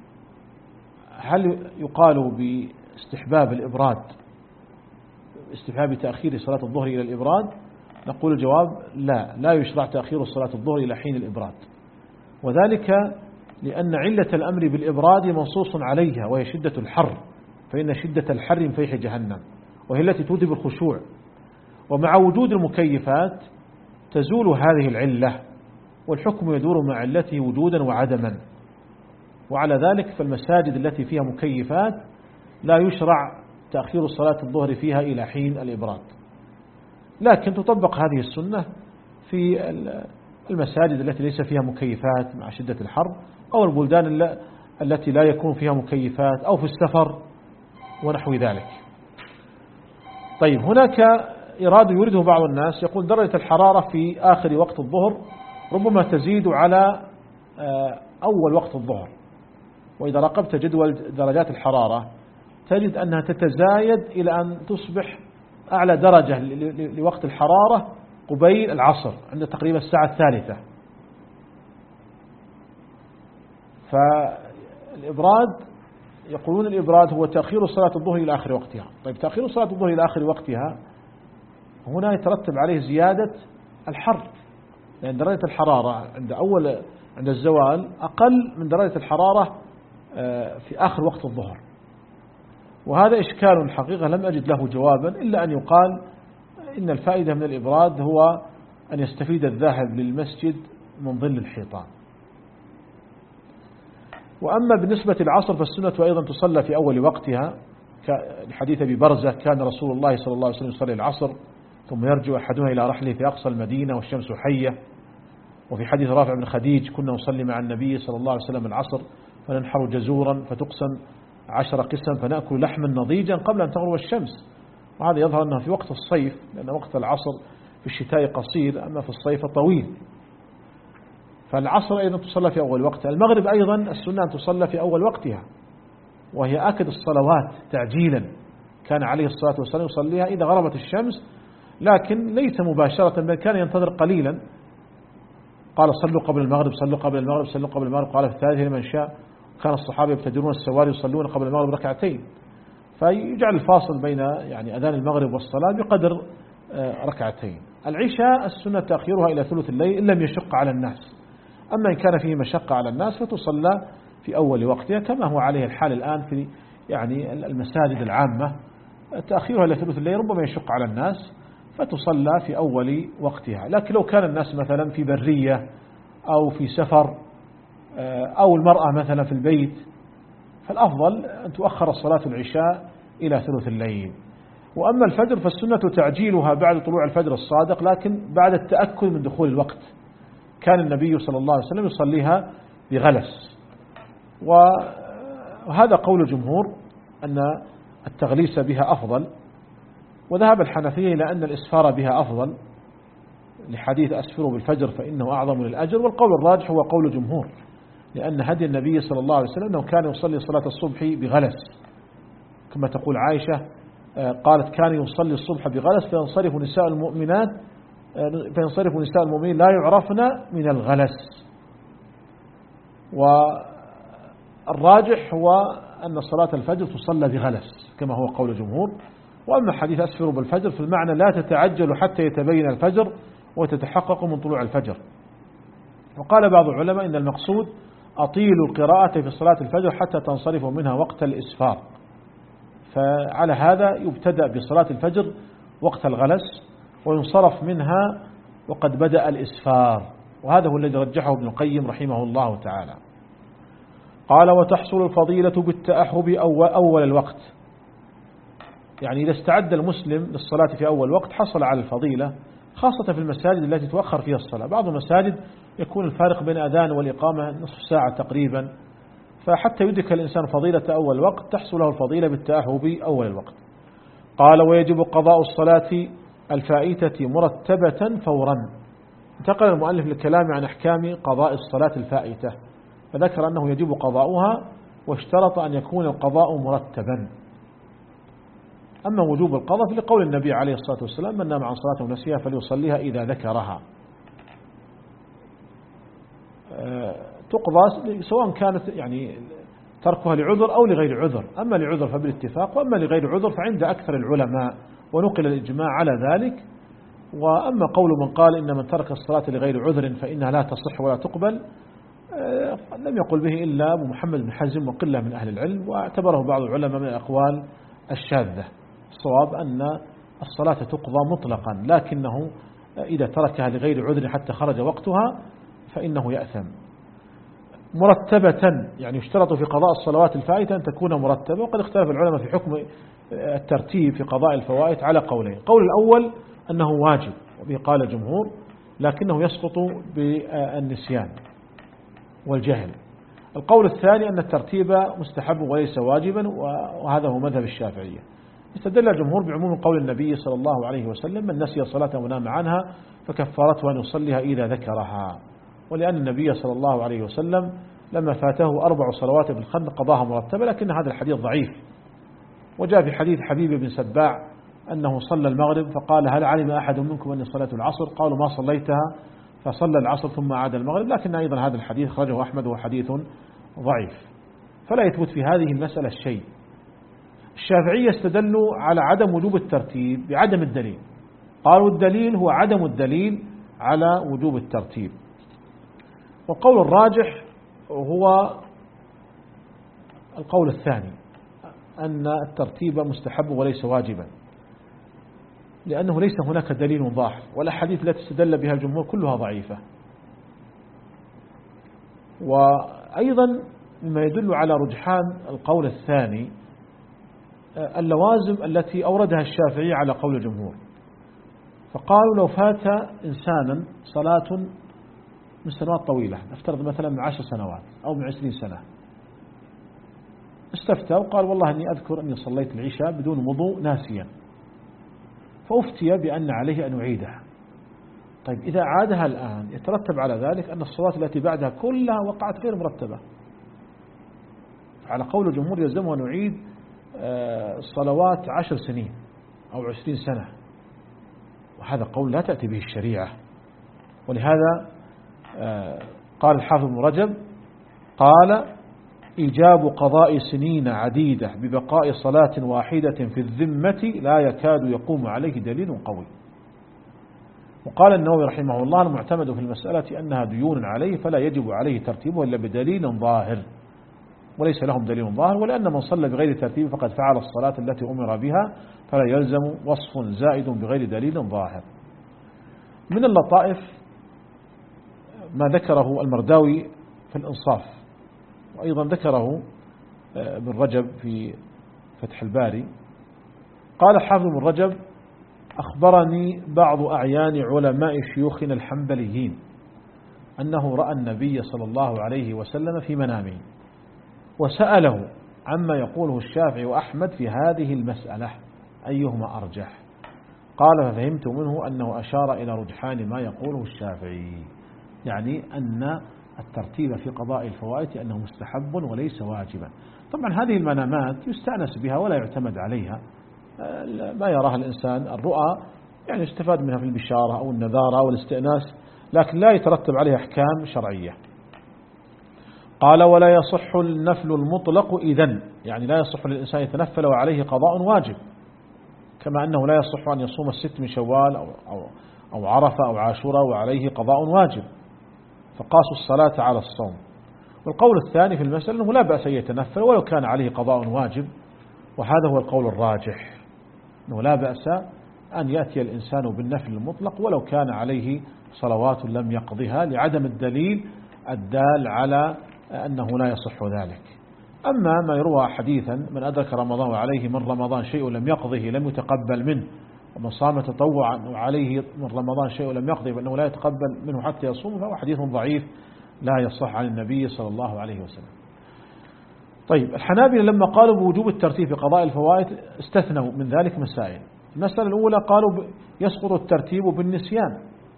هل يقال باستحباب الإبراد، استحباب تأخير صلاة الظهر إلى الإبراد؟ نقول الجواب: لا لا يشرع تأخير صلاة الظهر إلى حين الإبراد، وذلك لأن علة الأمر بالإبراد منصوص عليها وهي شدة الحر، فإن شدة الحر من فيح جهنم، وهي التي توجب الخشوع. ومع وجود المكيفات تزول هذه العلة، والحكم يدور مع علته وجودا وعدما. وعلى ذلك فالمساجد التي فيها مكيفات لا يشرع تأخير صلاة الظهر فيها إلى حين الإبراد، لكن تطبق هذه السنة في المساجد التي ليس فيها مكيفات مع شدة الحر، أو البلدان التي لا يكون فيها مكيفات، أو في السفر ونحو ذلك. طيب، هناك إراد يريده بعض الناس، يقول درجة الحرارة في آخر وقت الظهر ربما تزيد على أول وقت الظهر، وإذا راقبت جدول درجات الحرارة تجد أنها تتزايد إلى أن تصبح أعلى درجة لوقت الحرارة قبيل العصر عند تقريبا الساعة الثالثة. الإبراد يقولون الإبراد هو تأخير صلاة الظهر إلى آخر وقتها. طيب تأخير صلاة الظهر إلى آخر وقتها هنا يترتب عليه زيادة الحر، لأن درجة الحرارة عند أول عند الزوال أقل من درجة الحرارة في آخر وقت الظهر. وهذا إشكال الحقيقة لم أجد له جوابا، إلا أن يقال إن الفائدة من الإبراد هو أن يستفيد الذاهب للمسجد من ظل الحيطان. وأما بالنسبة للعصر فالسنة أيضا تصلى في أول وقتها، كحديث أبي برزة كان رسول الله صلى الله عليه وسلم يصلي العصر ثم يرجع أحدنا إلى رحله في أقصى المدينة والشمس حية. وفي حديث رافع بن خديج كنا نصلي مع النبي صلى الله عليه وسلم العصر فننحر جزورا فتقسم عشر قسم فنأكل لحما نضيجا قبل أن تغرب الشمس. وهذا يظهر أنه في وقت الصيف، لأن وقت العصر في الشتاء قصير أما في الصيف طويل. فالعصر أيضا تصلى في أول وقتها. المغرب أيضا السنة أن تصلى في أول وقتها، وهي آكد الصلوات تعجيلا، كان عليه الصلاة والسلام يصليها إذا غربت الشمس، لكن ليس مباشرة بل كان ينتظر قليلا. قال صلوا قبل المغرب صلوا قبل المغرب صلوا قبل المغرب، قال في الثالثة لمن شاء. كان الصحابة يبتدرون السواري يصلون قبل المغرب ركعتين، فيجعل الفاصل بين يعني أذان المغرب والصلاة بقدر ركعتين. العشاء السنة تأخيرها إلى ثلث الليل إن لم يشق على الناس، أما إن كان فيه مشقة على الناس فتصلى في أول وقتها، كما هو عليه الحال الآن في يعني المساجد العامة، تأخيرها إلى ثلث الليل ربما يشق على الناس فتصلى في أول وقتها. لكن لو كان الناس مثلا في برية أو في سفر أو المرأة مثلا في البيت، فالأفضل أن تؤخر الصلاة العشاء إلى ثلث الليل. وأما الفجر فالسنة تعجيلها بعد طلوع الفجر الصادق، لكن بعد التأكد من دخول الوقت. كان النبي صلى الله عليه وسلم يصليها بغلس، وهذا قول الجمهور أن التغليس بها أفضل. وذهب الحنفية إلى أن الإسفار بها أفضل لحديث أسفروا بالفجر فإنه أعظم للأجر. والقول الراجح هو قول الجمهور، لأن هدي النبي صلى الله عليه وسلم أنه كان يصلي صلاة الصبح بغلس، كما تقول عائشة قالت كان يصلي الصبح بغلس فينصرف نساء المؤمنات فينصرف نساء المؤمنين لا يعرفن من الغلس. والراجح هو أن صلاة الفجر تصلى بغلس كما هو قول الجمهور. وأما حديث أسفروا بالفجر في المعنى لا تتعجل حتى يتبين الفجر وتتحقق من طلوع الفجر. وقال بعض العلماء إن المقصود أطيلوا القراءة في صلاة الفجر حتى تنصرفوا منها وقت الإسفار، فعلى هذا يبتدأ بصلاة الفجر وقت الغلس وينصرف منها وقد بدأ الإسفار، وهذا هو الذي رجحه ابن القيم رحمه الله تعالى. قال وتحصل الفضيلة بالتأهب أول الوقت، يعني إذا استعد المسلم للصلاة في أول وقت حصل على الفضيلة، خاصة في المساجد التي تؤخر فيها الصلاة. بعض المساجد يكون الفارق بين أذان والإقامة نصف ساعة تقريبا، فحتى يدرك الإنسان فضيلة أول وقت تحصل له الفضيلة بالتأهب أول الوقت. قال ويجب قضاء الصلاة الفائتة مرتبة فورا. انتقل المؤلف للكلام عن أحكام قضاء الصلاة الفائتة، فذكر أنه يجب قضاؤها واشترط أن يكون القضاء مرتبا. أما وجوب القضاء فلقول النبي عليه الصلاة والسلام من نام عن صلاة ونسيها فليصليها إذا ذكرها. تقضى سواء كانت يعني تركها لعذر أو لغير عذر، أما لعذر فبالاتفاق، وأما لغير عذر فعند أكثر العلماء، ونقل الإجماع على ذلك. وأما قول من قال إن من ترك الصلاة لغير عذر فإنها لا تصح ولا تقبل، لم يقل به إلا أبو محمد بن حزم وقلة من أهل العلم، واعتبره بعض العلماء من الأقوال الشاذة. الصواب أن الصلاة تقضى مطلقا، لكنه إذا تركها لغير عذر حتى خرج وقتها فإنه يأثم. مرتبة يعني يشترط في قضاء الصلوات الفائتة أن تكون مرتبة، وقد اختلف العلماء في حكم الترتيب في قضاء الفوائت على قولين. قول الأول أنه واجب وبه قال الجمهور، لكنه يسقط بالنسيان والجهل. القول الثاني أن الترتيب مستحب وليس واجبا، وهذا هو مذهب الشافعية. استدل الجمهور بعموم قول النبي صلى الله عليه وسلم من نسي صلاة ونام عنها فكفارته أن يصليها إذا ذكرها، ولأن النبي صلى الله عليه وسلم لما فاته أربع صلوات في الخندق قضاها مرتبة، لكن هذا الحديث ضعيف. وجاء في حديث حبيب بن سباع أنه صلى المغرب فقال هل علم أحد منكم أني صليت العصر؟ قالوا ما صليتها، فصلى العصر ثم عاد المغرب، لكن أيضا هذا الحديث خرجه أحمد وهو حديث ضعيف. فلا يثبت في هذه المسألة شيء. الشافعية استدلوا على عدم وجوب الترتيب بعدم الدليل، قالوا الدليل هو عدم الدليل على وجوب الترتيب. والقول الراجح هو القول الثاني، أن الترتيب مستحب وليس واجبا، لأنه ليس هناك دليل ظاهر، والأحاديث التي استدل بها الجمهور كلها ضعيفة. وأيضا مما يدل على رجحان القول الثاني اللوازم التي أوردها الشافعي على قول الجمهور، فقالوا لو فات إنسانا صلاة من سنوات طويلة، نفترض مثلا من عشر سنوات أو من عشرين سنة، استفتى وقال والله أني أذكر أني صليت العشاء بدون وضوء ناسيا، فأفتي بأن عليه أن يعيدها. طيب إذا عادها الآن يترتب على ذلك أن الصلاة التي بعدها كلها وقعت غير مرتبة، على قول الجمهور يلزمه أن يعيد الصلوات عشر سنين أو عشرين سنة، وهذا قول لا تأتي به الشريعة. ولهذا قال الحافظ ابن رجب قال إيجاب قضاء سنين عديدة ببقاء صلاة واحدة في الذمة لا يكاد يقوم عليه دليل قوي. وقال النووي رحمه الله المعتمد في المسألة أنها ديون عليه فلا يجب عليه ترتيبه إلا بدليل ظاهر، وليس لهم دليل ظاهر، ولأن من صلى بغير ترتيب فقد فعل الصلاة التي أمر بها، فلا يلزم وصف زائد بغير دليل ظاهر. من اللطائف ما ذكره المرداوي في الإنصاف، وأيضا ذكره ابن رجب في فتح الباري، قال حافظ ابن رجب أخبرني بعض أعيان علماء شيوخنا الحنبليين أنه رأى النبي صلى الله عليه وسلم في منامه، وسأله عما يقوله الشافعي وأحمد في هذه المسألة أيهما أرجح، قال ففهمت منه أنه أشار إلى رجحان ما يقوله الشافعي، يعني أن الترتيب في قضاء الفوائد أنه مستحب وليس واجبا. طبعا هذه المنامات يستأنس بها ولا يعتمد عليها، ما يراها الإنسان الرؤى يعني يستفاد منها في البشارة أو النذارة أو الاستئناس، لكن لا يترتب عليها أحكام شرعية. قال ولا يصح النفل المطلق إذن، يعني لا يصح للإنسان يتنفل وعليه قضاء واجب، كما أنه لا يصح أن يصوم الست من شوال أو, أو, أو عرفة أو عاشوراء وعليه قضاء واجب، فقاسوا الصلاة على الصوم. والقول الثاني في المسألة أنه لا بأس أن يتنفل ولو كان عليه قضاء واجب، وهذا هو القول الراجح، أنه لا بأس أن يأتي الإنسان بالنفل المطلق ولو كان عليه صلوات لم يقضها، لعدم الدليل الدال على أنه لا يصح ذلك. أما ما يروى حديثا من أدرك رمضان وعليه من رمضان شيء لم يقضه لم يتقبل منه، ومن صام تطوعا وعليه من رمضان شيء لم يقضه فإنه لا يتقبل منه حتى يصوم، فهو حديث ضعيف لا يصح عن النبي صلى الله عليه وسلم. طيب الحنابلة لما قالوا بوجوب الترتيب في قضاء الفوائد استثنوا من ذلك مسائل. المسألة الأولى قالوا يسقط الترتيب بالنسيان،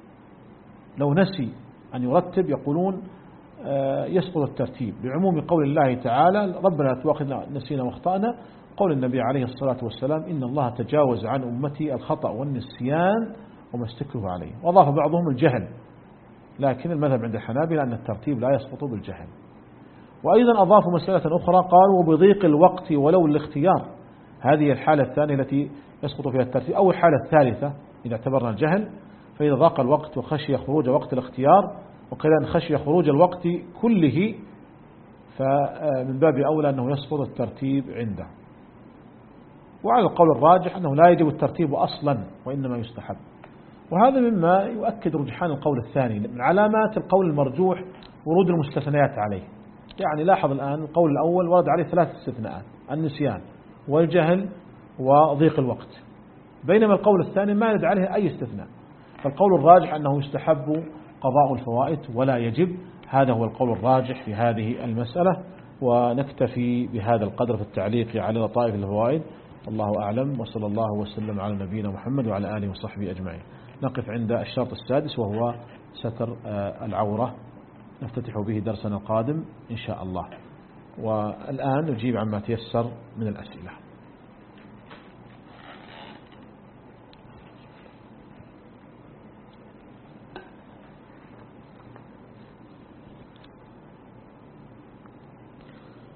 لو نسي أن يرتب يقولون يسقط الترتيب بعموم قول الله تعالى ربنا لا تؤاخذنا نسينا واخطأنا، قول النبي عليه الصلاة والسلام إن الله تجاوز عن أمتي الخطأ والنسيان وما استكرهوا عليه، وأضاف بعضهم الجهل، لكن المذهب عند الحنابلة أن الترتيب لا يسقط بالجهل. وأيضا أضافوا مسألة أخرى قالوا وبضيق الوقت ولو الاختيار، هذه الحالة الثانية التي يسقط فيها الترتيب، أو الحالة الثالثة إذا اعتبرنا الجهل، فإذا ضاق الوقت وخشي خروج وقت الاختيار، وقيل أن خشي خروج الوقت كله، فمن باب أولى أنه يسقط الترتيب عنده. وعلى القول الراجح أنه لا يجب الترتيب أصلا وإنما يستحب، وهذا مما يؤكد رجحان القول الثاني. من علامات القول المرجوح ورود المستثنيات عليه، يعني لاحظ الآن القول الأول ورد عليه ثلاث استثناءات: النسيان والجهل وضيق الوقت، بينما القول الثاني ما يرد عليه أي استثناء. فالقول الراجح أنه يستحب قضاء الفوائد ولا يجب، هذا هو القول الراجح في هذه المسألة. ونكتفي بهذا القدر في التعليق على لطائف الفوائد، الله أعلم، وصلى الله وسلم على نبينا محمد وعلى آله وصحبه أجمعين. نقف عند الشرط السادس وهو ستر العورة، نفتتح به درسنا القادم إن شاء الله. والآن نجيب عما تيسر من الأسئلة.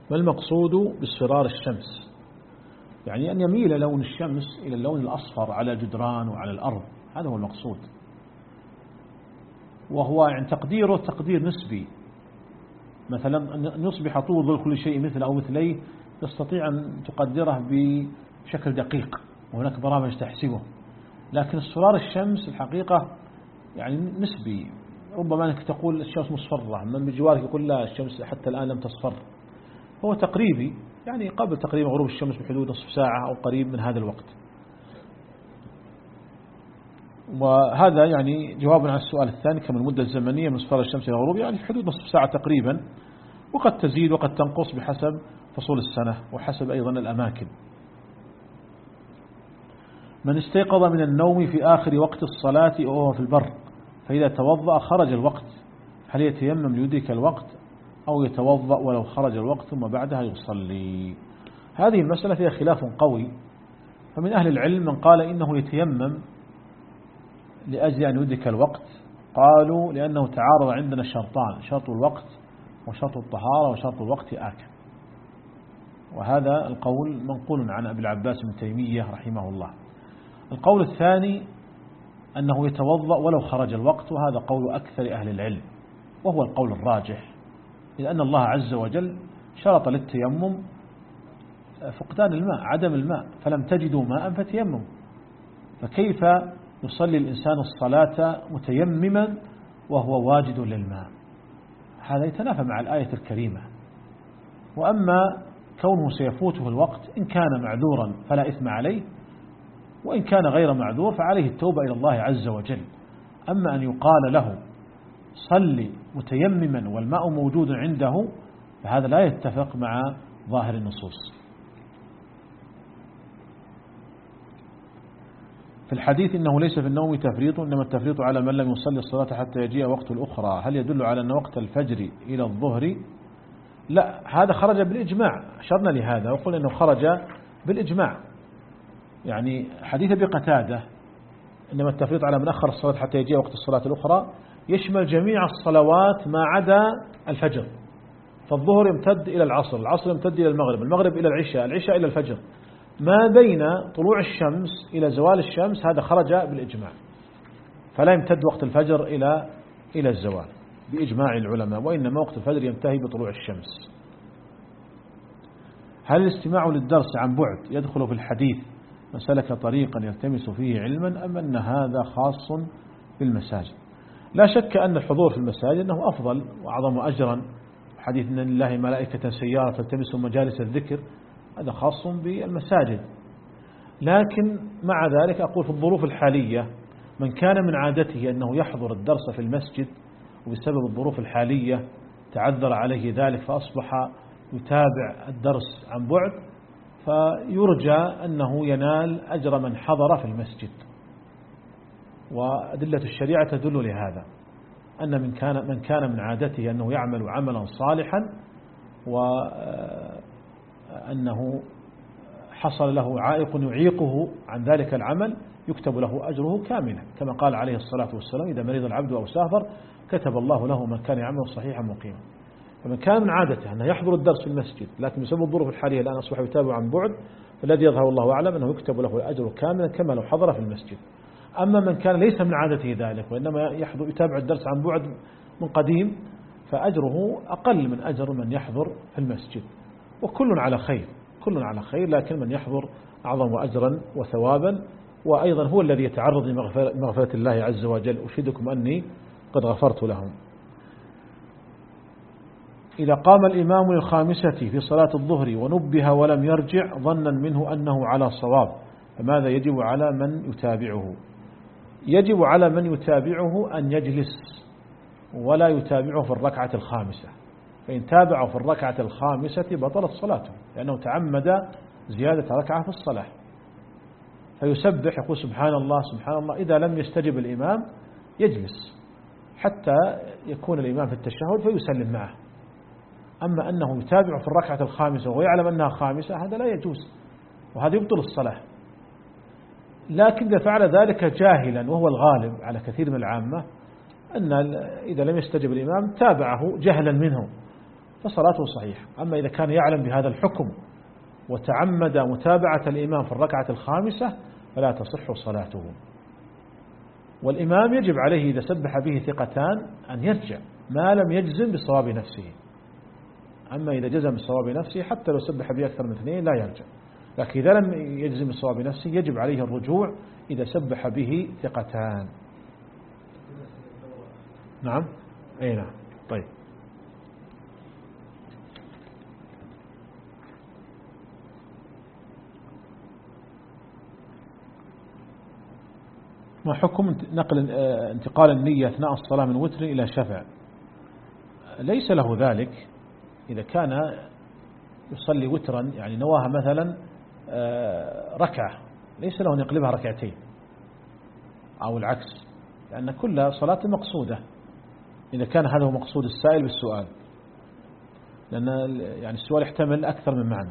ما المقصود باصفرار الشمس؟ يعني أن يميل لون الشمس إلى اللون الأصفر على الجدران وعلى الأرض، هذا هو المقصود. وهو يعني تقديره تقدير نسبي، مثلا أن يصبح طول ظل كل شيء مثل أو مثليه تستطيع أن تقدره بشكل دقيق، وهناك برامج تحسبه. لكن اصفرار الشمس الحقيقة يعني نسبي، ربما أنك تقول الشمس مصفرة، من بجوارك يقول لا الشمس حتى الآن لم تصفر. هو تقريبي، يعني قبل تقريبا غروب الشمس بحدود نصف ساعة أو قريب من هذا الوقت. وهذا يعني جواب عن السؤال الثاني، كم المدة الزمنية من اصفرار الشمس إلى غروب، يعني في حدود نصف ساعة تقريبا، وقد تزيد وقد تنقص بحسب فصول السنة وحسب أيضا الأماكن. من استيقظ من النوم في آخر وقت الصلاة وهو في البر، فإذا توضأ خرج الوقت، هل يتيمم ليدرك الوقت أو يتوضأ ولو خرج الوقت ثم بعدها يصلي؟ هذه المسألة فيها خلاف قوي، فمن أهل العلم من قال إنه يتيمم لأجل أن يدرك الوقت، قالوا لأنه تعارض عندنا الشرطان، شرط الوقت وشرط الطهارة وشرط الوقت آكل. وهذا القول منقول عن أبي العباس بن تيمية رحمه الله. القول الثاني أنه يتوضأ ولو خرج الوقت، وهذا قول أكثر أهل العلم وهو القول الراجح، لأن الله عز وجل شرط للتيمم فقدان الماء، عدم الماء، فلم تجدوا ماء فتيمم، فكيف يصلي الإنسان الصلاة متيمما وهو واجد للماء؟ هذا يتنافى مع الآية الكريمة. وأما كونه سيفوته الوقت إن كان معذورا فلا إثم عليه، وإن كان غير معذور فعليه التوبة إلى الله عز وجل. أما أن يقال له صلي متيمما والماء موجود عنده، فهذا لا يتفق مع ظاهر النصوص. في الحديث إنه ليس في النوم تفريط، إنما التفريط على من لم يصلي الصلاة حتى يجيء وقت الأخرى، هل يدل على أن وقت الفجر إلى الظهر؟ لا، هذا خرج بالإجماع، أشرنا لهذا وقلنا أنه خرج بالإجماع. يعني حديث أبي قتادة إنما التفريط على من أخر الصلاة حتى يجيء وقت الصلاة الأخرى يشمل جميع الصلوات ما عدا الفجر، فالظهر يمتد إلى العصر، العصر يمتد إلى المغرب، المغرب إلى العشاء، العشاء إلى الفجر، ما بين طلوع الشمس إلى زوال الشمس هذا خرج بالإجماع، فلا يمتد وقت الفجر إلى إلى الزوال بإجماع العلماء، وإنما وقت الفجر ينتهي بطلوع الشمس. هل الاستماع للدرس عن بعد يدخل في الحديث من سلك طريقا يلتمس فيه علما، أم أن هذا خاص بالمساجد؟ لا شك أن الحضور في المساجد أنه أفضل وأعظم أجرا، حديث أن لله ملائكة سيارة تلتمسوا مجالس الذكر، هذا خاص بالمساجد. لكن مع ذلك أقول في الظروف الحالية من كان من عادته أنه يحضر الدرس في المسجد وبسبب الظروف الحالية تعذر عليه ذلك فأصبح يتابع الدرس عن بعد، فيرجى أنه ينال أجر من حضر في المسجد. وأدلة الشريعة تدل لهذا، أن من كان من كان من عادته أنه يعمل عملا صالحا وأنه حصل له عائق يعيقه عن ذلك العمل يكتب له أجره كاملا، كما قال عليه الصلاة والسلام إذا مرض العبد أو سافر كتب الله له من كان يعمل صحيحا مقيما. فمن كان من عادته أنه يحضر الدرس في المسجد لكن بسبب الظروف الحالية الآن أصبح يتابع عن بعد، فالذي يظهر الله أعلم أنه يكتب له الأجر كاملا كما لو حضر في المسجد. أما من كان ليس من عادته ذلك وإنما يحضر يتابع الدرس عن بعد من قديم فأجره أقل من أجر من يحضر في المسجد، وكل على خير، كل على خير، لكن من يحضر أعظم أجرا وثوابا، وأيضا هو الذي يتعرض لمغفرة الله عز وجل. أشهدكم أني قد غفرت لهم. إذا قام الإمام للخامسة في صلاة الظهر ونبه ولم يرجع ظنا منه أنه على صواب، فماذا يجب على من يتابعه؟ يجب على من يتابعه أن يجلس ولا يتابعه في الركعة الخامسة، فإن تابعه في الركعة الخامسة بطلت صلاته لأنه تعمد زيادة ركعة في الصلاة، فيسبح يقول سبحان الله سبحان الله. إذا لم يستجب الإمام يجلس حتى يكون الإمام في التشهد فيسلم معه. أما أنه يتابع في الركعة الخامسة ويعلم أنها خامسة هذا لا يجوز، وهذا يبطل الصلاة. لكن إذا فعل ذلك جاهلا، وهو الغالب على كثير من العامة أن إذا لم يستجب الإمام تابعه جهلا منه، فصلاته صحيحة. أما إذا كان يعلم بهذا الحكم وتعمد متابعة الإمام في الركعة الخامسة فلا تصح صلاته. والإمام يجب عليه إذا سبح به ثقتان أن يرجع ما لم يجزم بصواب نفسه. أما إذا جزم بصواب نفسه حتى لو سبح به أكثر من اثنين لا يرجع، لكن إذا لم يجزم بصواب نفسه يجب عليه الرجوع إذا سبح به ثقتان. نعم أي نعم. طيب ما حكم نقل انتقال النية أثناء الصلاة من وتر إلى شفع؟ ليس له ذلك إذا كان يصلي وترا يعني نواها مثلا ركعة ليس له أن يقلبها ركعتين أو العكس، لأن كل صلاة مقصودة إذا كان هذا هو مقصود السائل بالسؤال، لأن يعني السؤال يحتمل أكثر من معنى.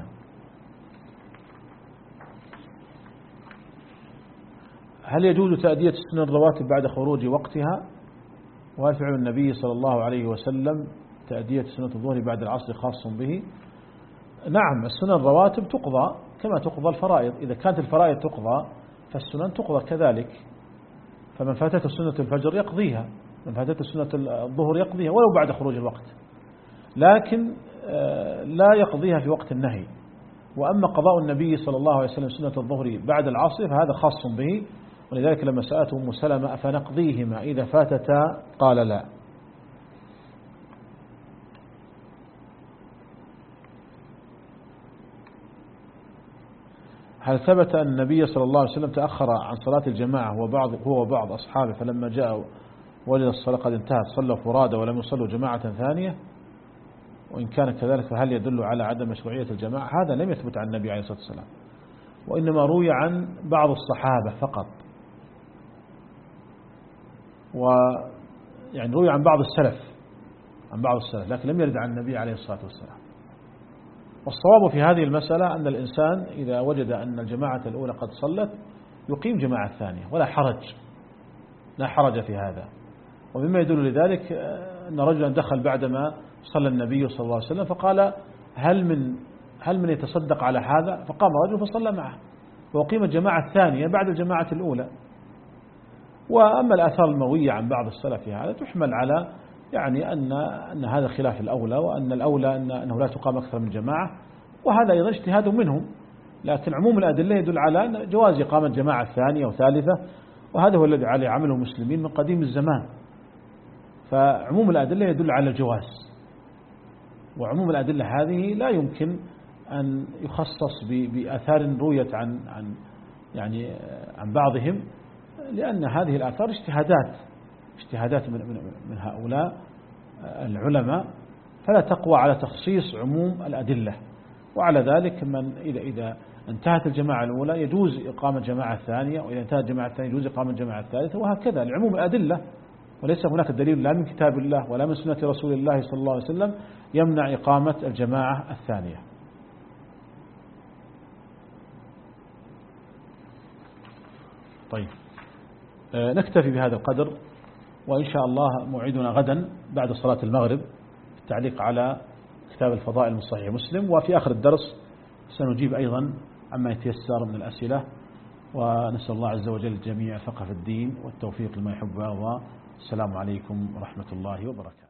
هل يجوز تأدية السنن الرواتب بعد خروج وقتها؟ وهل فعل النبي صلى الله عليه وسلم تأدية سنة الظهر بعد العصر خاص به؟ نعم، السنن الرواتب تقضى كما تقضى الفرائض. إذا كانت الفرائض تقضى فالسنن تقضى كذلك، فمن فاتته سنة الفجر يقضيها، من فاتته سنة الظهر يقضيها ولو بعد خروج الوقت، لكن لا يقضيها في وقت النهي. وأما قضاء النبي صلى الله عليه وسلم سنة الظهر بعد العصر فهذا خاص به، ولذلك لما سألته أم سلمة أفنقضيهما إذا فاتتا قال لا. هل ثبت أن النبي صلى الله عليه وسلم تأخر عن صلاة الجماعة هو بعض هو وبعض أصحابه فلما جاء وجد الصلاة قد انتهت صلوا فرادى ولم يصلوا جماعة ثانية؟ وإن كان كذلك فهل يدل على عدم مشروعية الجماعة؟ هذا لم يثبت عن النبي عليه الصلاة والسلام، وإنما روي عن بعض الصحابة فقط، ويعني روي عن بعض السلف عن بعض السلف لكن لم يرد عن النبي عليه الصلاة والسلام. والصواب في هذه المسألة أن الإنسان إذا وجد أن الجماعة الأولى قد صلت يقيم جماعة ثانية ولا حرج، لا حرج في هذا. ومما يدل لذلك أن رجلا دخل بعدما صلى النبي صلى الله عليه وسلم فقال هل من هل من يتصدق على هذا؟ فقام رجل فصلى معه وأقيم الجماعة الثانية بعد الجماعة الأولى. وأما الآثار المروية عن بعض السلف في هذا تحمل على يعني أن أن هذا خلاف الأولى، وأن الأولى أن أنه لا تقام أكثر من جماعة، وهذا أيضا اجتهاد منهم، لكن عموم الأدلة يدل على جواز إقامة جماعة ثانية وثالثة، وهذا هو الذي عليه عمله المسلمين من قديم الزمان. فعموم الأدلة يدل على الجواز، وعموم الأدلة هذه لا يمكن أن يخصص بآثار رويت عن عن يعني عن بعضهم، لأن هذه الآثار اجتهادات اجتهادات من من هؤلاء العلماء، فلا تقوى على تخصيص عموم الأدلة. وعلى ذلك من إذا إذا انتهت الجماعة الأولى يجوز إقامة جماعة ثانية، وإذا انتهت الجماعة الثانية يجوز إقامة الجماعة الثالثة، وهكذا لعموم الأدلة. وليس هناك دليل لا من كتاب الله ولا من سنة رسول الله صلى الله عليه وسلم يمنع إقامة الجماعة الثانية. طيب نكتفي بهذا القدر، وإن شاء الله موعدنا غدا بعد صلاة المغرب التعليق على كتاب الفضائل من صحيح مسلم، وفي آخر الدرس سنجيب أيضا عما يتيسر من الأسئلة. ونسأل الله عز وجل الجميع فقه في الدين والتوفيق لما يحب ويرضى. السلام عليكم ورحمة الله وبركاته.